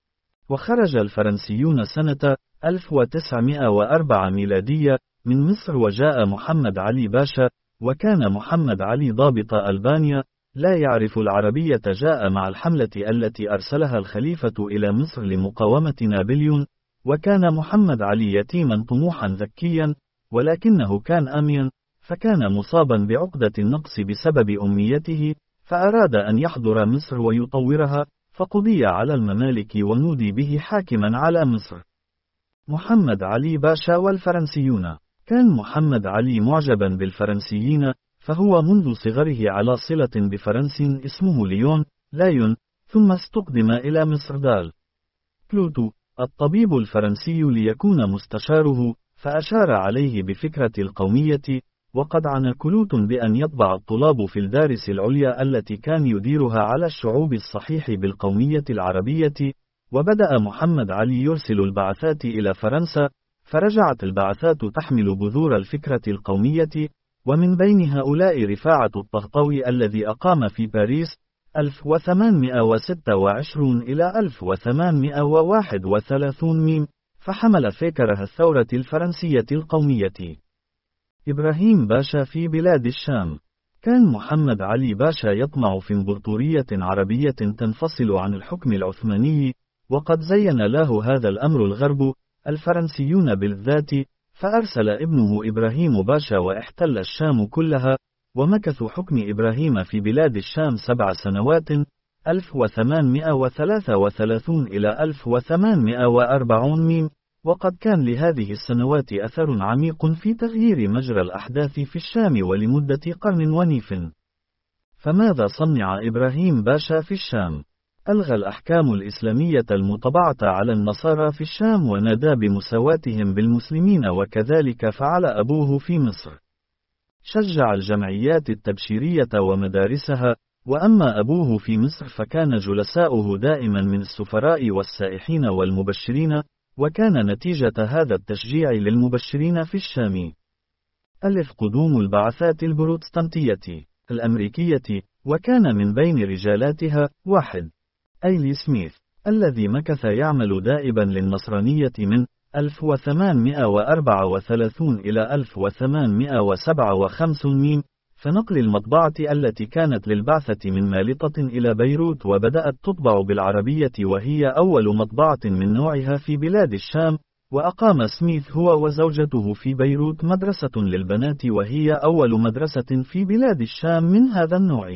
وخرج الفرنسيون سنة ألف وتسعمائة وأربعة ميلادية من مصر، وجاء محمد علي باشا، وكان محمد علي ضابط ألبانيا لا يعرف العربية، جاء مع الحملة التي أرسلها الخليفة إلى مصر لمقاومة نابليون، وكان محمد علي يتيما طموحا ذكيا، ولكنه كان آميا، فكان مصابا بعقدة النقص بسبب أميته، فأراد أن يحضر مصر ويطورها، فقضي على الممالك ونودي به حاكما على مصر. محمد علي باشا والفرنسيون. كان محمد علي معجبا بالفرنسيين، فهو منذ صغره على صلة بفرنس اسمه ليون لايون، ثم استقدم إلى مصر دال كلوتو الطبيب الفرنسي ليكون مستشاره، فأشار عليه بفكرة القومية، وقد عنى كلوت بأن يطبع الطلاب في الدارس العليا التي كان يديرها على الشعوب الصحيح بالقومية العربية. وبدأ محمد علي يرسل البعثات إلى فرنسا، فرجعت البعثات تحمل بذور الفكرة القومية، ومن بين هؤلاء رفاعة الطهطاوي الذي أقام في باريس ألف وثمانمائة وستة وعشرين إلى ألف وثمانمائة وواحد وثلاثين ميم، فحمل فكرة الثورة الفرنسية القومية. إبراهيم باشا في بلاد الشام. كان محمد علي باشا يطمع في إمبراطورية عربية تنفصل عن الحكم العثماني، وقد زين له هذا الأمر الغرب، الفرنسيون بالذات، فأرسل ابنه إبراهيم باشا واحتل الشام كلها، ومكث حكم إبراهيم في بلاد الشام سبع سنوات ألف وثمانمائة وثلاثة وثلاثين إلى ألف وثمانمائة وأربعين ميم، وقد كان لهذه السنوات أثر عميق في تغيير مجرى الأحداث في الشام ولمدة قرن ونيف. فماذا صنع إبراهيم باشا في الشام؟ ألغى الأحكام الإسلامية المطبعة على النصارى في الشام ونادى بمساواتهم بالمسلمين، وكذلك فعل أبوه في مصر. شجع الجمعيات التبشيرية ومدارسها، وأما أبوه في مصر فكان جلساؤه دائما من السفراء والسائحين والمبشرين، وكان نتيجة هذا التشجيع للمبشرين في الشام. ألف قدوم البعثات البروتستانتية الأمريكية، وكان من بين رجالاتها واحد أيلي سميث، الذي مكث يعمل دائبا للنصرانية من ألف وثمانمائة وأربعة وثلاثين إلى ألف وثمانمائة وسبعة وخمسين ميم، فنقل المطبعة التي كانت للبعثة من مالطة إلى بيروت، وبدأت تطبع بالعربية، وهي أول مطبعة من نوعها في بلاد الشام. وأقام سميث هو وزوجته في بيروت مدرسة للبنات، وهي أول مدرسة في بلاد الشام من هذا النوع.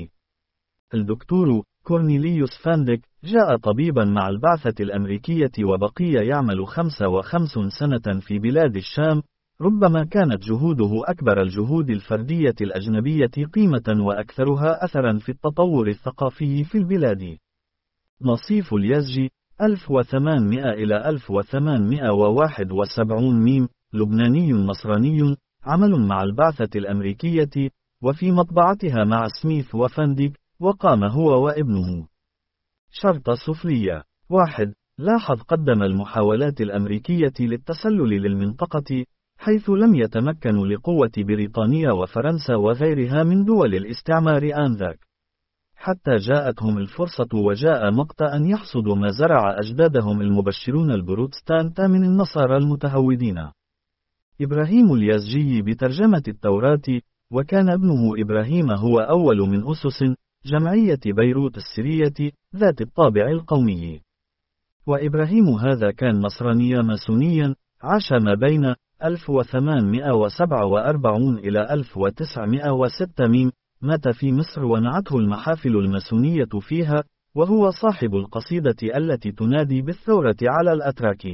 الدكتور كورنيليوس فاندك جاء طبيبا مع البعثة الأمريكية، وبقي يعمل خمسة وخمسين سنة في بلاد الشام، ربما كانت جهوده أكبر الجهود الفردية الأجنبية قيمة وأكثرها أثرا في التطور الثقافي في البلاد. نصيف اليزجي ألف وثمانمائة إلى ألف وثمانمائة وواحد وسبعين ميم، لبناني نصراني، عمل مع البعثة الأمريكية، وفي مطبعتها مع سميث وفانديك، وقام هو وابنه. شرط سفلية. واحد. لاحظ قدم المحاولات الأمريكية للتسلل للمنطقة، حيث لم يتمكنوا لقوة بريطانيا وفرنسا وغيرها من دول الاستعمار آنذاك، حتى جاءتهم الفرصة وجاء مقت أن يحصدوا ما زرع أجدادهم المبشرون البروتستانت من النصارى المتهودين. إبراهيم اليازجي بترجمة التوراة، وكان ابنه إبراهيم هو أول من أسس جمعية بيروت السرية ذات الطابع القومي. وإبراهيم هذا كان نصرانيا ماسونيا، عاش ما بين ألف وثمانمائة وسبعة وأربعين إلى ألف وتسعمائة وستة ميم، مات في مصر ونعته المحافل الماسونية فيها، وهو صاحب القصيدة التي تنادي بالثورة على الأتراك.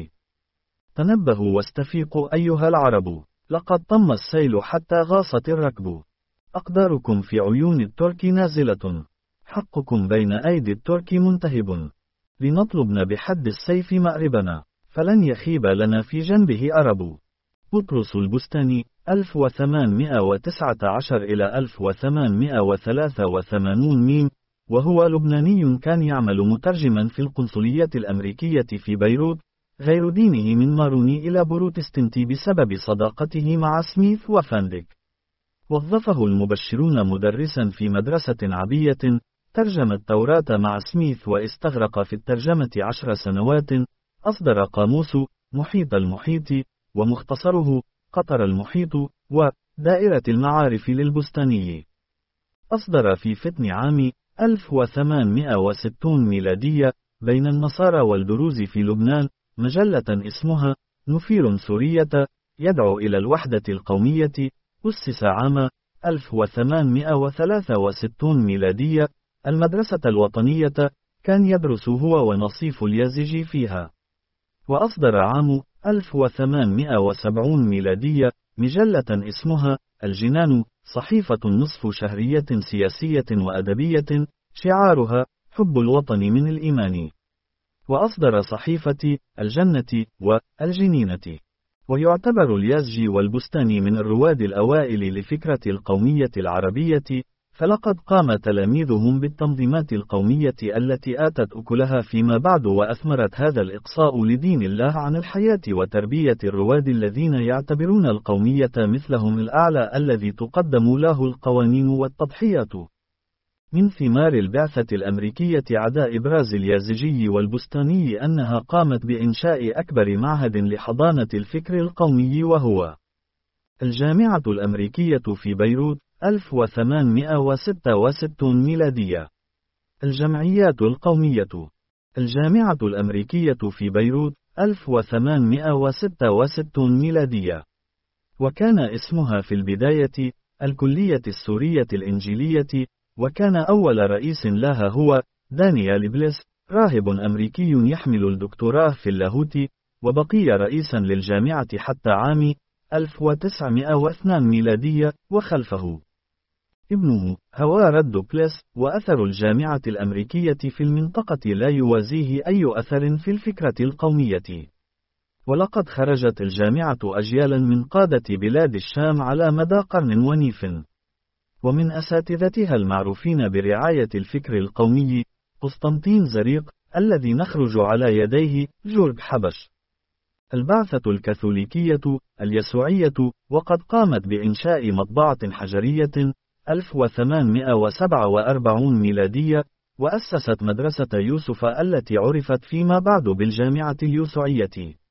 تنبهوا واستفيقوا أيها العرب، لقد طم السيل حتى غاصت الركب، أقداركم في عيون الترك نازلة، حقكم بين أيدي الترك منتهب، لنطلبن بحد السيف مأربنا، فلن يخيب لنا في جنبه أرب. بطرس البستاني ألف وثمانمائة وتسعة عشر إلى ألف وثمانمائة وثلاثة وثمانين ميم، وهو لبناني كان يعمل مترجما في القنصلية الأمريكية في بيروت، غير دينه من ماروني إلى بروتستانتي بسبب صداقته مع سميث وفانديك. وظفه المبشرون مدرسا في مدرسة عبية، ترجم التوراة مع سميث واستغرق في الترجمة عشر سنوات. أصدر قاموس محيط المحيط، ومختصره قطر المحيط، ودائرة المعارف للبستاني. أصدر في فتن عام ألف وثمانمائة وستين ميلادية بين النصارى والدروز في لبنان مجلة اسمها نفير سورية، يدعو إلى الوحدة القومية. أسس عام ألف وثمانمائة وثلاثة وستين ميلادية. المدرسة الوطنية كان يدرس هو ونصيف اليازجي فيها. وأصدر عام ألف وثمانمائة وسبعين ميلادية مجلة اسمها الجنان، صحيفة نصف شهرية سياسية وأدبية، شعارها حب الوطن من الإيمان. وأصدر صحيفة الجنة والجنينة. ويعتبر اليازجي والبستاني من الرواد الأوائل لفكرة القومية العربية، فلقد قام تلاميذهم بالتنظيمات القومية التي آتت أكلها فيما بعد، وأثمرت هذا الإقصاء لدين الله عن الحياة وتربية الرواد الذين يعتبرون القومية مثلهم الأعلى الذي تقدم له القوانين والتضحيات. من ثمار البعثة الأمريكية عدا إبراز اليازجي والبستاني أنها قامت بإنشاء أكبر معهد لحضانة الفكر القومي، وهو الجامعة الأمريكية في بيروت ألف وثمانمائة وستة وستين ميلادية. الجمعيات القومية. الجامعة الأمريكية في بيروت ألف وثمانمائة وستة وستين ميلادية. وكان اسمها في البداية الكلية السورية الإنجيلية، وكان أول رئيس لها هو دانيال بليس، راهب أمريكي يحمل الدكتوراه في اللاهوت، وبقي رئيسا للجامعة حتى عام ألف وتسعمائة واثنين ميلادية، وخلفه ابنه هوارد دوبلس. وأثر الجامعة الأمريكية في المنطقة لا يوازيه أي أثر في الفكرة القومية. ولقد خرجت الجامعة أجيالا من قادة بلاد الشام على مدى قرن ونيف. ومن أساتذتها المعروفين برعاية الفكر القومي قسطنطين زريق، الذي نخرج على يديه جورج حبش. البعثة الكاثوليكية اليسوعية، وقد قامت بإنشاء مطبعة حجرية ألف وثمانمائة وسبعة وأربعين ميلادية، وأسست مدرسة يوسف التي عرفت فيما بعد بالجامعة اليسوعية.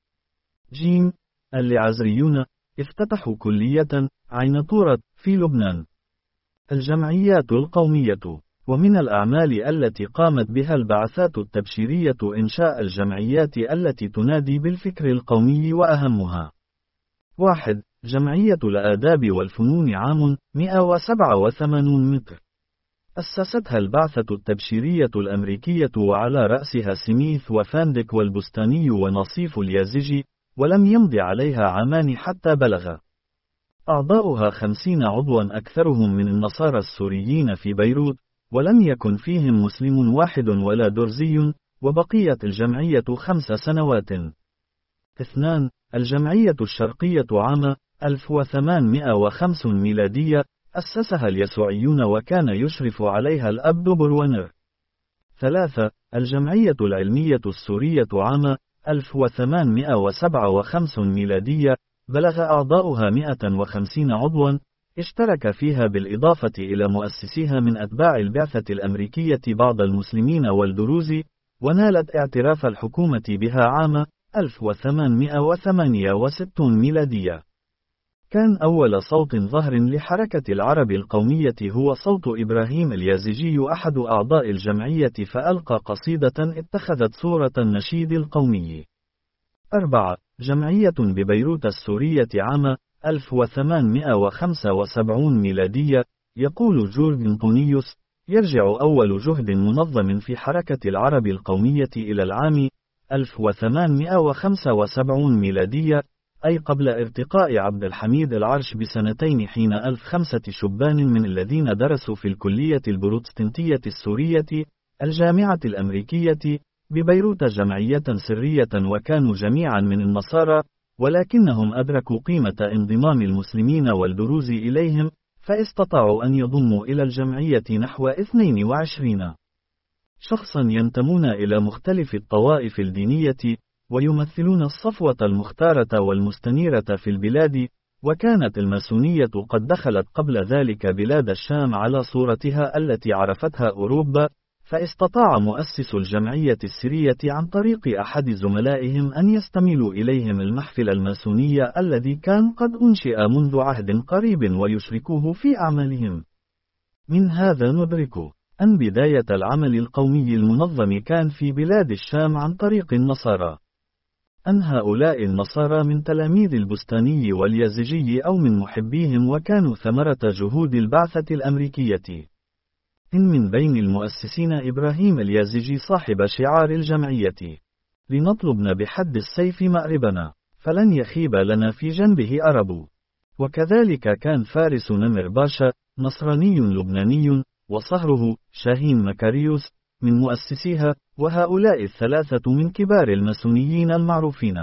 جيم العزريون افتتحوا كلية عين طورة في لبنان. الجمعيات القومية. ومن الأعمال التي قامت بها البعثات التبشيرية إنشاء الجمعيات التي تنادي بالفكر القومي، وأهمها: واحد. جمعية الآداب والفنون عام مئة وسبعة وثمانين متر. أسستها البعثة التبشيرية الأمريكية، وعلى رأسها سميث وفانديك والبستاني ونصيف اليازجي، ولم يمض عليها عامان حتى بلغ أعضاؤها خمسين عضوا، أكثرهم من النصارى السوريين في بيروت، ولم يكن فيهم مسلم واحد ولا درزي، وبقيت الجمعية خمس سنوات. اثنان. الجمعية الشرقية عام ألف وثمانمائة وخمسين ميلادية، أسسها اليسوعيون وكان يشرف عليها الأب برونر. ثلاثة. الجمعية العلمية السورية عام ألف وثمانمئة وسبعة وخمسين ميلادية بلغ أعضاؤها مئة وخمسين عضوا، اشترك فيها بالإضافة إلى مؤسسيها من أتباع البعثة الأمريكية بعض المسلمين والدروز، ونالت اعتراف الحكومة بها عام ألف وثمانمئة وثمانية وستين ميلادية. كان أول صوت ظهر لحركة العرب القومية هو صوت إبراهيم اليازجي أحد أعضاء الجمعية، فألقى قصيدة اتخذت صورة النشيد القومي. أربعة. جمعية ببيروت السورية عام ألف وثمانمئة وخمسة وسبعين ميلادية. يقول جورج أنطونيوس: يرجع أول جهد منظم في حركة العرب القومية إلى العام ألف وثمانمئة وخمسة وسبعين ميلادية، أي قبل ارتقاء عبد الحميد العرش بسنتين، حين ألف خمسة شبان من الذين درسوا في الكلية البروتستانتية السورية الجامعة الأمريكية ببيروت جمعية سرية، وكانوا جميعا من النصارى، ولكنهم أدركوا قيمة انضمام المسلمين والدروز إليهم، فاستطاعوا أن يضموا إلى الجمعية نحو اثنين وعشرين شخصا ينتمون إلى مختلف الطوائف الدينية، ويمثلون الصفوة المختارة والمستنيرة في البلاد. وكانت الماسونية قد دخلت قبل ذلك بلاد الشام على صورتها التي عرفتها أوروبا، فاستطاع مؤسس الجمعية السرية عن طريق أحد زملائهم أن يستميلوا إليهم المحفل الماسوني الذي كان قد أنشئ منذ عهد قريب ويشركوه في أعمالهم. من هذا ندرك أن بداية العمل القومي المنظم كان في بلاد الشام عن طريق النصارى. أن هؤلاء النصارى من تلاميذ البستاني واليازجي أو من محبيهم، وكانوا ثمرة جهود البعثة الأمريكية. إن من بين المؤسسين إبراهيم اليازجي صاحب شعار الجمعية: لنطلبن بحد السيف مأربنا، فلن يخيب لنا في جنبه أرب. وكذلك كان فارس نمر باشا نصراني لبناني، وصهره شاهين مكاريوس من مؤسسيها، وهؤلاء الثلاثة من كبار الماسونيين المعروفين.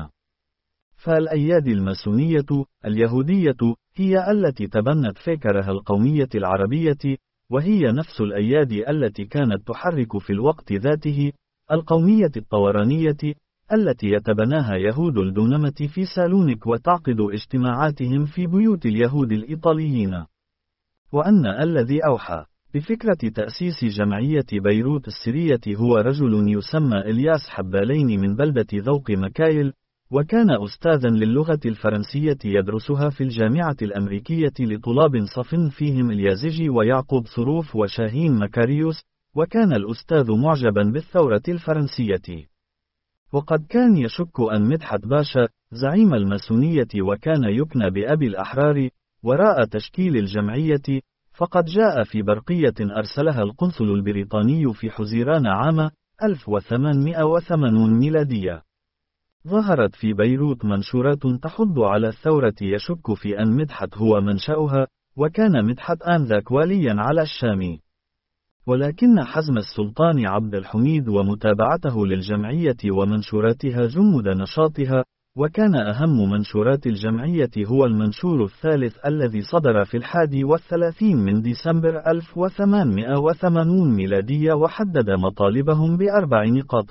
فالأيادي الماسونية اليهودية هي التي تبنت فكرها القومية العربية، وهي نفس الأيادي التي كانت تحرك في الوقت ذاته القومية الطورانية التي يتبناها يهود الدونمة في سالونيك وتعقد اجتماعاتهم في بيوت اليهود الإيطاليين. وأن الذي أوحى بفكرة تأسيس جمعية بيروت السرية هو رجل يسمى إلياس حبالين من بلدة ذوق مكايل، وكان أستاذا للغة الفرنسية يدرسها في الجامعة الأمريكية لطلاب صف فيهم اليازجي ويعقوب صروف وشاهين مكاريوس، وكان الأستاذ معجبا بالثورة الفرنسية. وقد كان يشك أن مدحت باشا زعيم الماسونية وكان يكنى بأبي الأحرار وراء تشكيل الجمعية، فقد جاء في برقية أرسلها القنصل البريطاني في حزيران عام ألف وثمانمئة وثمانين ميلادية. ظهرت في بيروت منشورات تحض على الثورة يشك في أن مدحت هو منشأها، وكان مدحت آنذاك واليا على الشام. ولكن حزم السلطان عبد الحميد ومتابعته للجمعية ومنشوراتها جمد نشاطها، وكان أهم منشورات الجمعية هو المنشور الثالث الذي صدر في الحادي والثلاثين من ديسمبر ألف وثمانمئة وثمانين ميلادية، وحدد مطالبهم بأربع نقاط: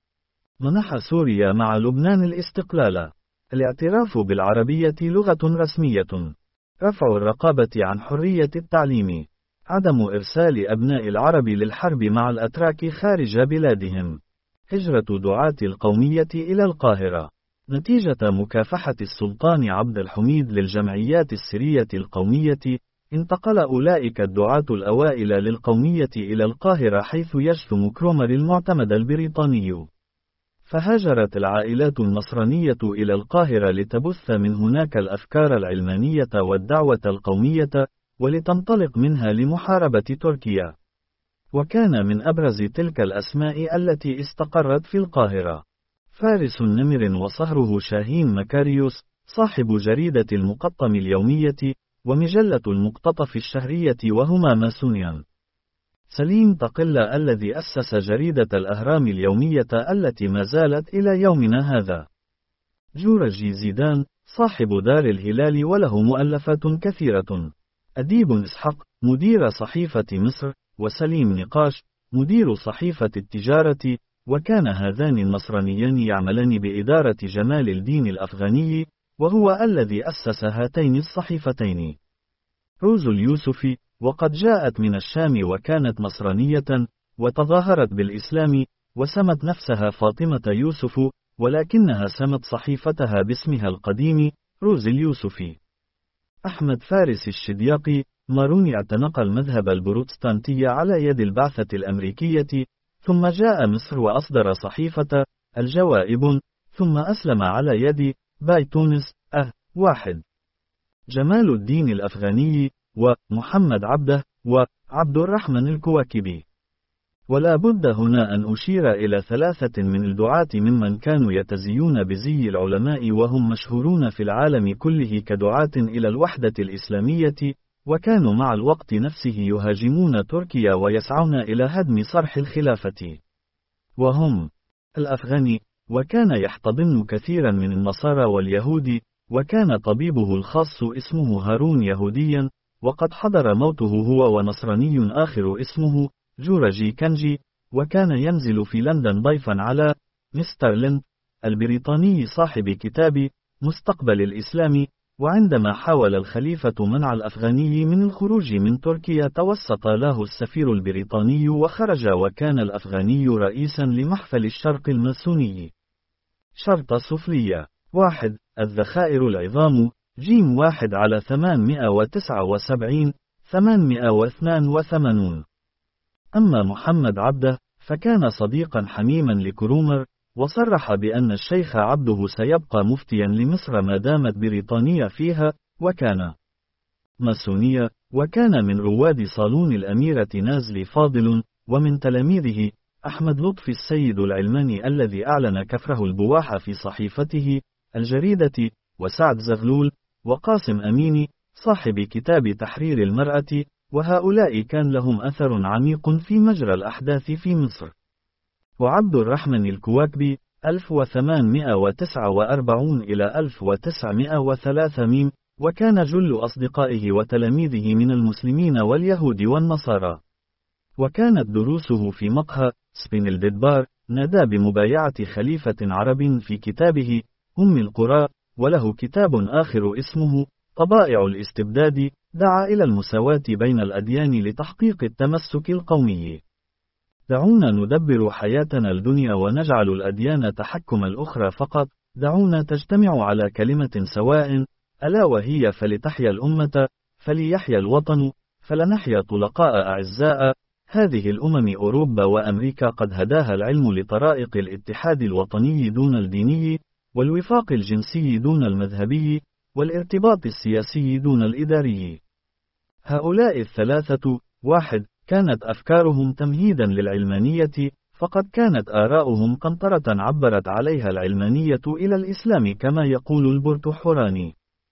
منح سوريا مع لبنان الاستقلال، الاعتراف بالعربية لغة رسمية، رفع الرقابة عن حرية التعليم، عدم إرسال أبناء العرب للحرب مع الأتراك خارج بلادهم، هجرة دعاة القومية إلى القاهرة. نتيجة مكافحة السلطان عبد الحميد للجمعيات السرية القومية، انتقل أولئك الدعاة الأوائل للقومية إلى القاهرة، حيث يجثم كرومر المعتمد البريطاني. فهاجرت العائلات النصرانية إلى القاهرة لتبث من هناك الأفكار العلمانية والدعوة القومية، ولتنطلق منها لمحاربة تركيا. وكان من أبرز تلك الأسماء التي استقرت في القاهرة فارس نمر وصهره شاهين مكاريوس صاحب جريدة المقطم اليومية ومجلة المقتطف الشهرية، وهما ماسونيان. سليم تقل الذي أسس جريدة الأهرام اليومية التي ما زالت إلى يومنا هذا. جورجي زيدان صاحب دار الهلال وله مؤلفات كثيرة. أديب إسحاق مدير صحيفة مصر، وسليم نقاش مدير صحيفة التجارة، وكان هذان النصرانيان يعملان بإدارة جمال الدين الأفغاني، وهو الذي أسس هاتين الصحيفتين. روز اليوسفي، وقد جاءت من الشام وكانت نصرانية، وتظاهرت بالإسلام، وسمت نفسها فاطمة يوسف، ولكنها سمت صحيفتها باسمها القديم روز اليوسفي. أحمد فارس الشدياقي، ماروني، اعتنق المذهب البروتستانتي على يد البعثة الأمريكية، ثم جاء مصر وأصدر صحيفة الجوائب، ثم أسلم على يد باي تونس. أه واحد جمال الدين الأفغاني، ومحمد عبده، وعبد الرحمن الكواكبي. ولا بد هنا أن أشير إلى ثلاثة من الدعاة ممن كانوا يتزيون بزي العلماء وهم مشهورون في العالم كله كدعاة إلى الوحدة الإسلامية، وكانوا مع الوقت نفسه يهاجمون تركيا ويسعون إلى هدم صرح الخلافة. وهم الأفغاني، وكان يحتضن كثيرا من النصارى واليهود، وكان طبيبه الخاص اسمه هارون يهوديا، وقد حضر موته هو ونصراني آخر اسمه جورجي كانجي، وكان ينزل في لندن ضيفا على مستر ليند البريطاني صاحب كتاب مستقبل الإسلام. وعندما حاول الخليفة منع الأفغاني من الخروج من تركيا توسط له السفير البريطاني وخرج، وكان الأفغاني رئيسا لمحفل الشرق الماسوني. شرطة سفلية. واحد الذخائر العظام، جيم واحد على ثمانمائة وتسعة وسبعين ثمانمائة واثنان وثمانين. أما محمد عبده، فكان صديقا حميما لكرومر، وصرح بأن الشيخ عبده سيبقى مفتيا لمصر ما دامت بريطانيا فيها، وكان ماسونيا، وكان من رواد صالون الأميرة نازلي فاضل، ومن تلاميذه أحمد لطفي السيد العلماني الذي أعلن كفره البواح في صحيفته الجريدة، وسعد زغلول، وقاسم أميني صاحب كتاب تحرير المرأة، وهؤلاء كان لهم أثر عميق في مجرى الأحداث في مصر. وعبد الرحمن الكواكبي ألف وثمانمائة وتسعة وأربعين إلى ألف وتسعمائة وثلاثة ميم، وكان جل أصدقائه وتلاميذه من المسلمين واليهود والنصارى. وكانت دروسه في مقهى سبين الددبار، نادى بمبايعة خليفة عرب في كتابه أم القرى، وله كتاب آخر اسمه طبائع الاستبداد، دعا إلى المساواة بين الأديان لتحقيق التمسك القومي. دعونا ندبر حياتنا الدنيا ونجعل الأديان تحكم الأخرى فقط، دعونا تجتمع على كلمة سواء، ألا وهي فلتحيا الأمة، فليحيا الوطن، فلنحيا طلقاء أعزاء. هذه الأمم أوروبا وأمريكا قد هداها العلم لطرائق الاتحاد الوطني دون الديني، والوفاق الجنسي دون المذهبي، والارتباط السياسي دون الإداري. هؤلاء الثلاثة واحد كانت أفكارهم تمهيدا للعلمانية، فقد كانت آراؤهم قنطرة عبرت عليها العلمانية إلى الإسلام كما يقول البرتحوراني.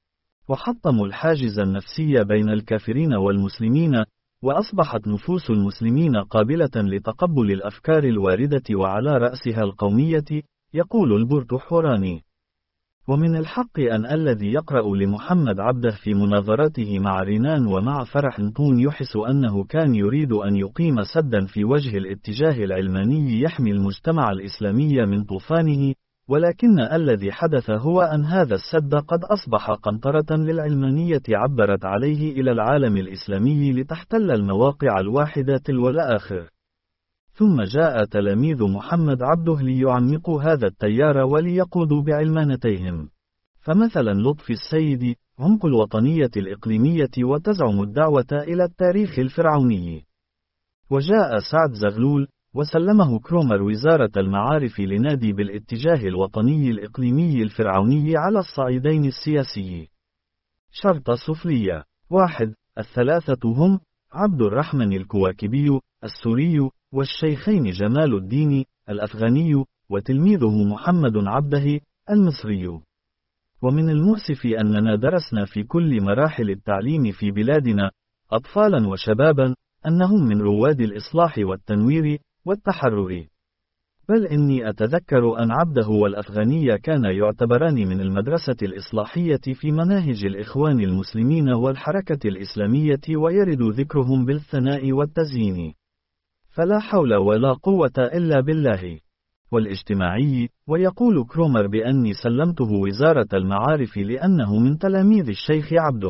وحطموا الحاجز النفسي بين الكافرين والمسلمين، وأصبحت نفوس المسلمين قابلة لتقبل الأفكار الواردة وعلى رأسها القومية، يقول البرتحوراني. ومن الحق أن الذي يقرأ لمحمد عبده في مناظراته مع رينان ومع فرح نطون يحس أنه كان يريد أن يقيم سدا في وجه الاتجاه العلماني يحمي المجتمع الإسلامي من طوفانه، ولكن الذي حدث هو أن هذا السد قد أصبح قنطرة للعلمانية عبرت عليه إلى العالم الإسلامي لتحتل المواقع الواحدة تلو الآخر. ثم جاء تلاميذ محمد عبده ليعمقوا هذا التيار وليقودوا بعلمانتيهم. فمثلا لطفي السيد عمق الوطنية الإقليمية وتزعم الدعوة إلى التاريخ الفرعوني. وجاء سعد زغلول وسلمه كرومر وزارة المعارف لنادي بالاتجاه الوطني الإقليمي الفرعوني على الصعيدين السياسي. شرطة سفلية. واحد الثلاثة هم عبد الرحمن الكواكبي السوري، والشيخين جمال الدين الأفغاني، وتلميذه محمد عبده المصري. ومن المؤسف أننا درسنا في كل مراحل التعليم في بلادنا أطفالا وشبابا أنهم من رواد الإصلاح والتنوير والتحرر، بل إني أتذكر أن عبده والأفغاني كان يعتبران من المدرسة الإصلاحية في مناهج الإخوان المسلمين والحركة الإسلامية، ويرد ذكرهم بالثناء والتزيين. فلا حول ولا قوة إلا بالله. والاجتماعي، ويقول كرومر بأني سلمته وزارة المعارف لأنه من تلاميذ الشيخ عبده.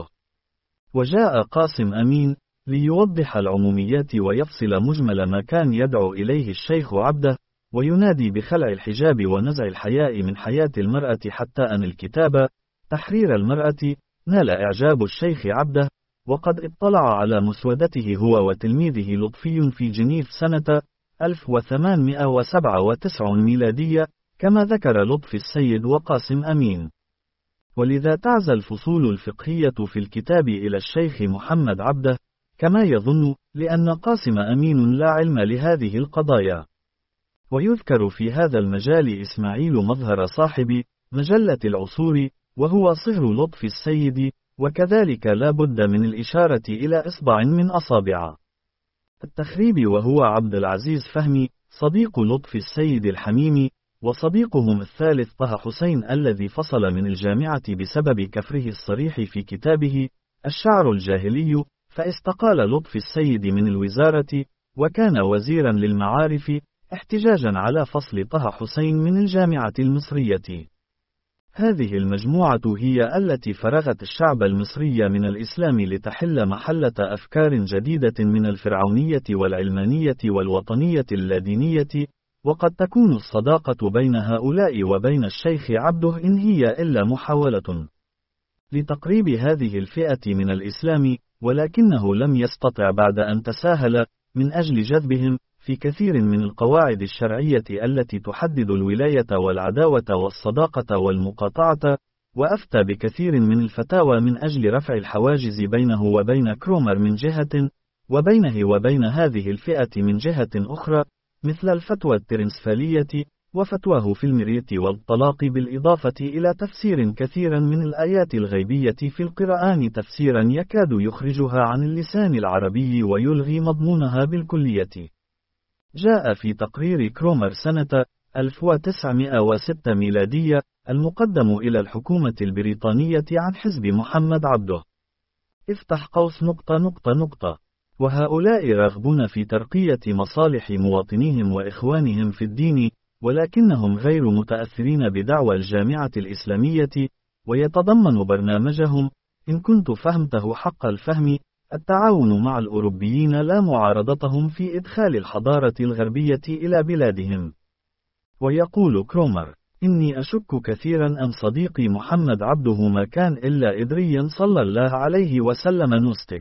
وجاء قاسم أمين ليوضح العموميات ويفصل مجمل ما كان يدعو إليه الشيخ عبده، وينادي بخلع الحجاب ونزع الحياء من حياة المرأة حتى أن الكتاب تحرير المرأة نال إعجاب الشيخ عبده، وقد اطلع على مسودته هو وتلميذه لطفي في جنيف سنة ألف وثمانمائة وسبعة وتسعين ميلادية، كما ذكر لطفي السيد وقاسم أمين. ولذا تعزى الفصول الفقهية في الكتاب إلى الشيخ محمد عبده، كما يظن، لأن قاسم أمين لا علم لهذه القضايا. ويذكر في هذا المجال إسماعيل مظهر صاحب مجلة العصور، وهو صهر لطفي السيد، وكذلك لا بد من الإشارة إلى إصبع من أصابع التخريب، وهو عبد العزيز فهمي صديق لطفي السيد الحميمي، وصديقهم الثالث طه حسين الذي فصل من الجامعة بسبب كفره الصريح في كتابه الشعر الجاهلي، فاستقال لطفي السيد من الوزارة، وكان وزيرا للمعارف، احتجاجا على فصل طه حسين من الجامعة المصرية. هذه المجموعة هي التي فرغت الشعب المصري من الإسلام لتحل محلة أفكار جديدة من الفرعونية والعلمانية والوطنية اللادينية، وقد تكون الصداقة بين هؤلاء وبين الشيخ عبده إن هي إلا محاولة لتقريب هذه الفئة من الإسلام، ولكنه لم يستطع بعد أن تساهل من أجل جذبهم في كثير من القواعد الشرعية التي تحدد الولاية والعداوة والصداقة والمقاطعة، وأفتى بكثير من الفتاوى من أجل رفع الحواجز بينه وبين كرومر من جهة، وبينه وبين هذه الفئة من جهة أخرى، مثل الفتوى الترنسفالية، وفتواه في المرية والطلاق، بالإضافة إلى تفسير كثيرا من الآيات الغيبية في القرآن تفسيرا يكاد يخرجها عن اللسان العربي ويلغي مضمونها بالكلية. جاء في تقرير كرومر سنة ألف وتسعمائة وستة ميلادية المقدم إلى الحكومة البريطانية عن حزب محمد عبده. افتح قوس نقطة نقطة نقطة. وهؤلاء راغبون في ترقية مصالح مواطنيهم وإخوانهم في الدين، ولكنهم غير متأثرين بدعوى الجامعة الإسلامية، ويتضمن برنامجهم، إن كنت فهمته حق الفهم، التعاون مع الأوروبيين لا معارضتهم في إدخال الحضارة الغربية إلى بلادهم. ويقول كرومر: إني أشك كثيرا أن صديقي محمد عبده ما كان إلا إدريا صلى الله عليه وسلم نوستك.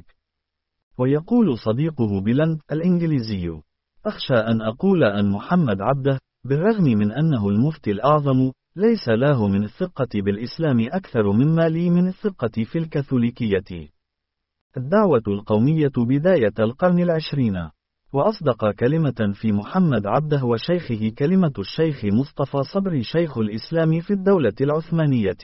ويقول صديقه بلند الإنجليزي: أخشى أن أقول أن محمد عبده، بالرغم من أنه المفتي الأعظم، ليس له من الثقة بالإسلام أكثر مما لي من الثقة في الكاثوليكية. الدعوة القومية بداية القرن العشرين. وأصدق كلمة في محمد عبده وشيخه كلمة الشيخ مصطفى صبري شيخ الإسلام في الدولة العثمانية.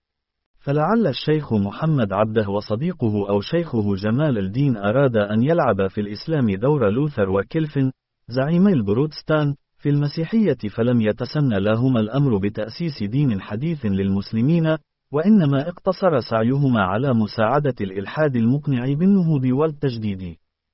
فلعل الشيخ محمد عبده وصديقه أو شيخه جمال الدين أراد أن يلعب في الإسلام دور لوثر وكيلفن زعيمي البروتستان في المسيحية، فلم يتسنى لهما الأمر بتأسيس دين حديث للمسلمين، وإنما اقتصر سعيهما على مساعدة الإلحاد المقنع بالنهوض والتجديد.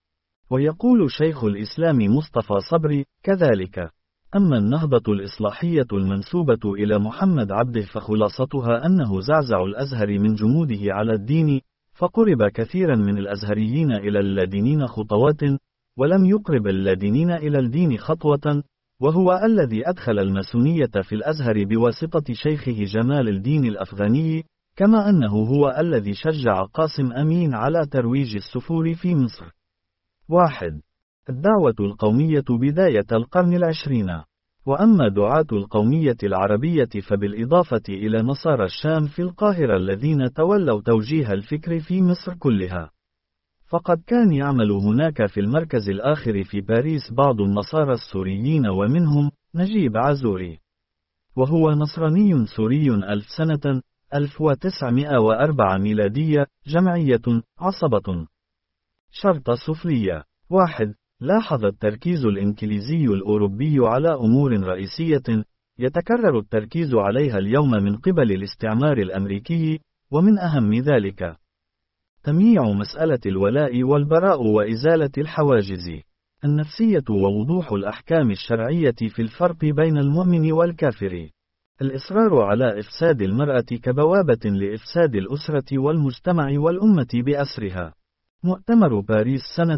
ويقول شيخ الإسلام مصطفى صبري كذلك: أما النهضة الإصلاحية المنسوبة إلى محمد عبده فخلاصتها أنه زعزع الأزهر من جموده على الدين، فقرب كثيرا من الأزهريين إلى اللادينين خطوات، ولم يقرب اللادينين إلى الدين خطوة، وهو الذي أدخل الماسونية في الأزهر بواسطة شيخه جمال الدين الأفغاني، كما أنه هو الذي شجع قاسم أمين على ترويج السفور في مصر. واحد. الدعوة القومية بداية القرن العشرين. وأما دعاة القومية العربية فبالإضافة إلى نصارى الشام في القاهرة الذين تولوا توجيه الفكر في مصر كلها، فقد كان يعمل هناك في المركز الآخر في باريس بعض النصارى السوريين، ومنهم نجيب عزوري، وهو نصراني سوري ألف سنة ألف وتسعمائة وأربعة ميلادية. جمعية عصبة. شرط سفلية. واحد. لاحظ التركيز الإنكليزي الأوروبي على أمور رئيسية يتكرر التركيز عليها اليوم من قبل الاستعمار الأمريكي، ومن أهم ذلك تمييع مسألة الولاء والبراء وإزالة الحواجز. النفسية ووضوح الأحكام الشرعية في الفرق بين المؤمن والكافر. الإصرار على إفساد المرأة كبوابة لإفساد الأسرة والمجتمع والأمة بأسرها. مؤتمر باريس سنة